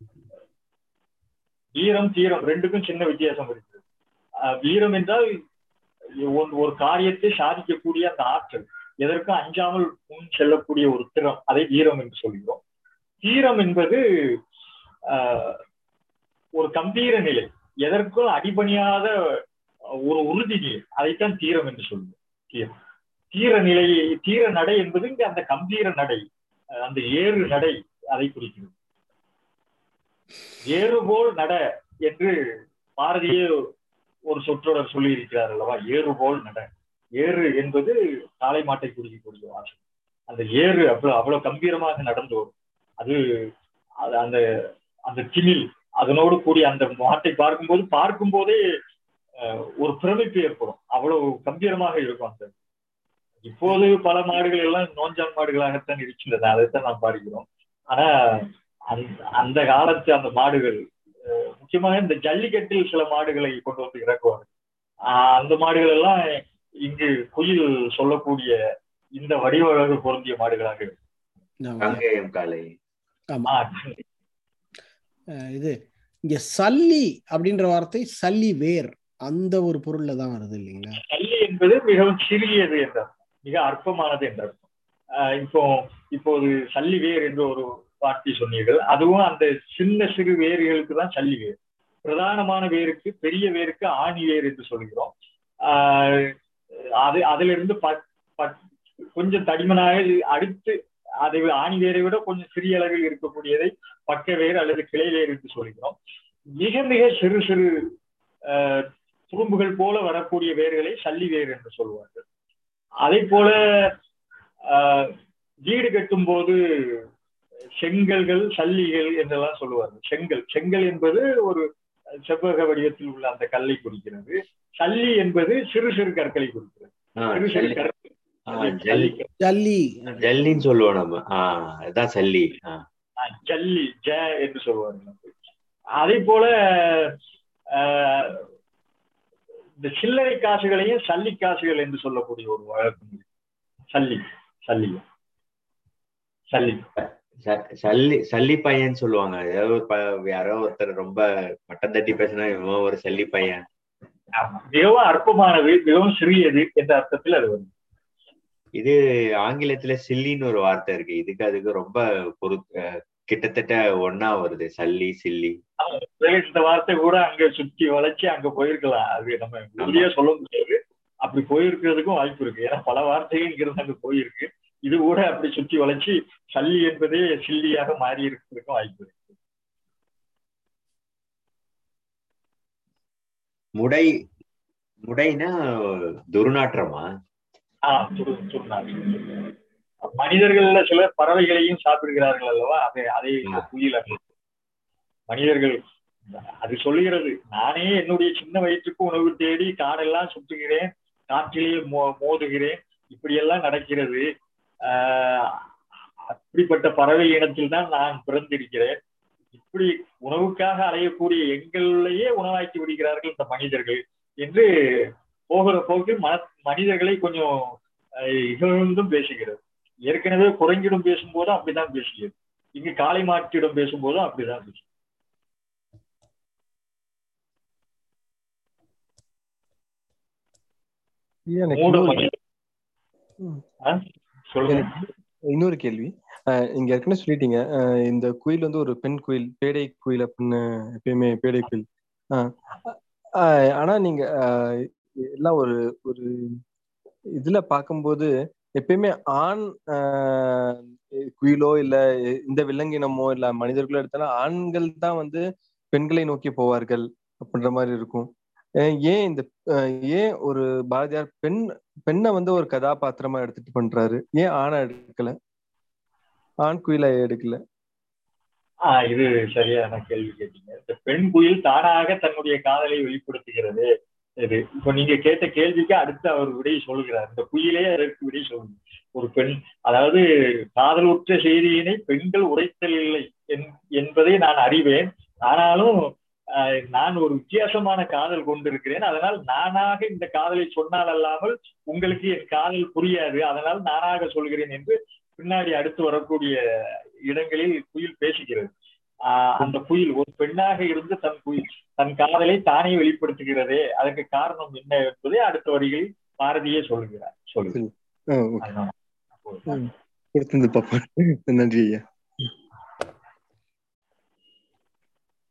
தீரம் ரெண்டுக்கும் சின்ன வித்தியாசம் இருக்குது. வீரம் என்றால் ஒரு காரியத்தை சாதிக்கக்கூடிய அந்த ஆற்றல், எதற்கும் அஞ்சாமல் முன் செல்லக்கூடிய ஒரு திறம், அதை வீரம் என்று சொல்கிறோம். தீரம் என்பது ஒரு கம்பீர நிலை, எதற்கும் அடிபணியாத ஒரு உறுதி நிலை, அதைத்தான் தீரம் என்று சொல்லுவோம். தீர நடை என்பது இங்க அந்த கம்பீர நடை, அந்த ஏறு நடை அதை குறிக்கிறது. ஏறுபோல் நட என்று பாரதியே ஒரு சொற்றொடர் சொல்லி இருக்கிறார் அல்லவா? ஏறுபோல் நட. ஏறு என்பது காளை மாட்டை குறிக்கக்கூடிய வார்த்தை. அந்த ஏறு அவ்வளவு கம்பீரமாக நடந்து வரும். அது அந்த அந்த திமில் அதனோடு கூடிய அந்த மாட்டை பார்க்கும் போதே ஒரு பிரமிப்பு ஏற்படும். அவ்வளவு கம்பீரமாக இருக்கும். அந்த இப்போது பல மாடுகள் எல்லாம் நோஞ்சான் மாடுகளாகத்தான் இருக்கின்றன, அதைத்தான் நாம் பார்க்கிறோம். ஆனா அந்த காலத்து அந்த மாடுகள், முக்கியமாக இந்த ஜல்லிக்கட்டில் சில மாடுகளை கொண்டு வந்து இறக்குவார்கள். அந்த மாடுகள் எல்லாம் இங்கு குயில் சொல்லக்கூடிய இந்த வடிவழகு பொருந்திய மாடுகளாக இருக்கும். இது இங்க சல்லி அப்படின்ற வார்த்தை சல்லி வேர் அந்த ஒரு பொருள்ல தான் வருது இல்லைங்களா? சல்லி என்பது மிகவும் சிறியது என்ற அர்த்தம், மிக அற்பமானது என்ற அர்த்தம். இப்போது சல்லி வேர் என்று ஒரு வார்த்தை சொன்னீர்கள். அதுவும் அந்த சின்ன சிறு வேர்களுக்கு தான் சல்லி வேர். பிரதானமான வேருக்கு, பெரிய வேருக்கு ஆணி வேர் என்று சொல்கிறோம். அதிலிருந்து கொஞ்சம் தடிமனாக அடுத்து அதை ஆணி வேரை விட கொஞ்சம் சிறிய அளவில் இருக்கக்கூடியதை பக்க வேர் அல்லது கிளை வேர் என்று சொல்கிறோம். மிக மிக சிறு சிறு துரும்புகள் போல வரக்கூடிய வேர்களை சல்லி வேர் என்று சொல்வார்கள். அதே போல வீடு கட்டும் போது செங்கல்கள், சல்லிகள் என்றெல்லாம் சொல்லுவார்கள். செங்கல் என்பது ஒரு செவ்வக வடிவத்தில் உள்ள அந்த கல்லை குறிக்கிறது. சல்லி என்பது சிறு சிறு கற்களை குறிக்கிறது. சிறு சிறு கற்கள் ஜல்லின்னு சொல்லுவோம் நம்ம. அதான் சல்லி. ஜல்லி ஜ என்று சொல்லுவார்கள். அதே போல இந்த சில்லறை காசுகளையும் சல்லி காசுகள் என்று சொல்லக்கூடிய ஒரு வழக்கம். சல்லி சல்லி சல்லி சல்லி சல்லி பையன் சொல்லுவாங்க. யாரோ ஒருத்தர் ரொம்ப மட்டம் தட்டி பேசினா இவன் ஒரு சல்லி பையன். மிகவும் அற்பமானது, மிகவும் சிறியது என்ற அர்த்தத்தில் அது வருது. இது ஆங்கிலத்துல சில்லின்னு ஒரு வார்த்தை இருக்கு. இதுக்கு அதுக்கு ரொம்ப கிட்டத்தட்ட ஒன்னா வருது, சல்லி சில்லி. இந்த வார்த்தை கூட அங்க சுற்றி வளைச்சு அங்க போயிருக்கலாம். அது நம்ம உறுதியா சொல்ல முடியாது. அப்படி போயிருக்கிறதுக்கும் வாய்ப்பு இருக்கு. ஏன்னா பல வார்த்தைகள் இங்கிருந்து அங்க போயிருக்கு. இது கூட அப்படி சுற்றி வளைச்சு சல்லி என்பதே சில்லியாக மாறி இருக்கிறதுக்கும் வாய்ப்பு இருக்கு. முடைனா துர்நாற்றமா? துர்நாற்றம். மனிதர்கள்ல சிலர் பறவைகளையும் சாப்பிடுகிறார்கள் அல்லவா? அதை குயில் மனிதர்கள் அது சொல்லுகிறது. நானே என்னுடைய சின்ன வயிற்றுக்கு உணவு தேடி காடெல்லாம் சுற்றுகிறேன், காற்றிலேயே மோதுகிறேன், இப்படியெல்லாம் நடக்கிறது. அப்படிப்பட்ட பறவை இனத்தில் தான் நான் பிறந்திருக்கிறேன். இப்படி உணவுக்காக அலையக்கூடிய எங்களையே உணவாக்கி விடுகிறார்கள் இந்த மனிதர்கள் என்று போகிற போக்கில் மனிதர்களை கொஞ்சம் இகழ்ந்தும் பேசுகிறது. ஏற்கனவே குரங்கிடம் பேசும்போதும் அப்படிதான் பேசுகிறது. இங்கு காளை மாற்றிடம் பேசும்போதும் அப்படிதான் பேசுகிறது. இன்னொரு கேள்வி. இங்க ஏற்கனவே சொல்லிட்டீங்க, இந்த குயில் வந்து ஒரு பெண் குயில், பேடை குயில் அப்படின்னு எப்பயுமே பேடை குயில். ஆனா நீங்க எல்லாம் ஒரு ஒரு இதுல பார்க்கும்போது எப்பயுமே ஆண் குயிலோ இல்ல இந்த விலங்கினமோ இல்ல மனிதர்களோ எடுத்தாலும் ஆண்கள் தான் வந்து பெண்களை நோக்கி போவார்கள் அப்படின்ற மாதிரி இருக்கும். ஏன் ஒரு பாரதியார் பெண்ணை வந்து ஒரு கதாபாத்திரமா எடுத்துட்டு பண்றாரு? ஏன் ஆணை எடுக்கல, ஆண் குயிலை எடுக்கல? இது சரியான கேள்வி கேட்டீங்க. இந்த பெண் குயில் தானாக தன்னுடைய காதலை வெளிப்படுத்துகிறது. இது இப்ப நீங்க கேட்ட கேள்விக்கு அடுத்து அவர் விடை சொல்கிறார். இந்த குயிலே அதற்கு விடை சொல்லுங்க. ஒரு பெண், அதாவது காதலுற்ற செய்தியினை பெண்கள் உரைத்தல் இல்லை என்பதை நான் அறிவேன். ஆனாலும் நான் ஒரு வித்தியாசமான காதல் கொண்டிருக்கிறேன். அதனால் நானாக இந்த காதலை சொன்னால் அல்லாமல் உங்களுக்கு என் காதல் புரியாது, அதனால் நானாக சொல்கிறேன் என்று பின்னாடி அடுத்து வரக்கூடிய இடங்களில் குயில் பேசுகிறது. அந்த குயில் ஒரு பெண்ணாக இருந்து தன் காதலை தானே வெளிப்படுத்துகிறதே, அதற்கு காரணம் என்ன என்பதை அடுத்த வரிகளில் பாரதியே சொல்லுகிறார். நன்றி ஐயா.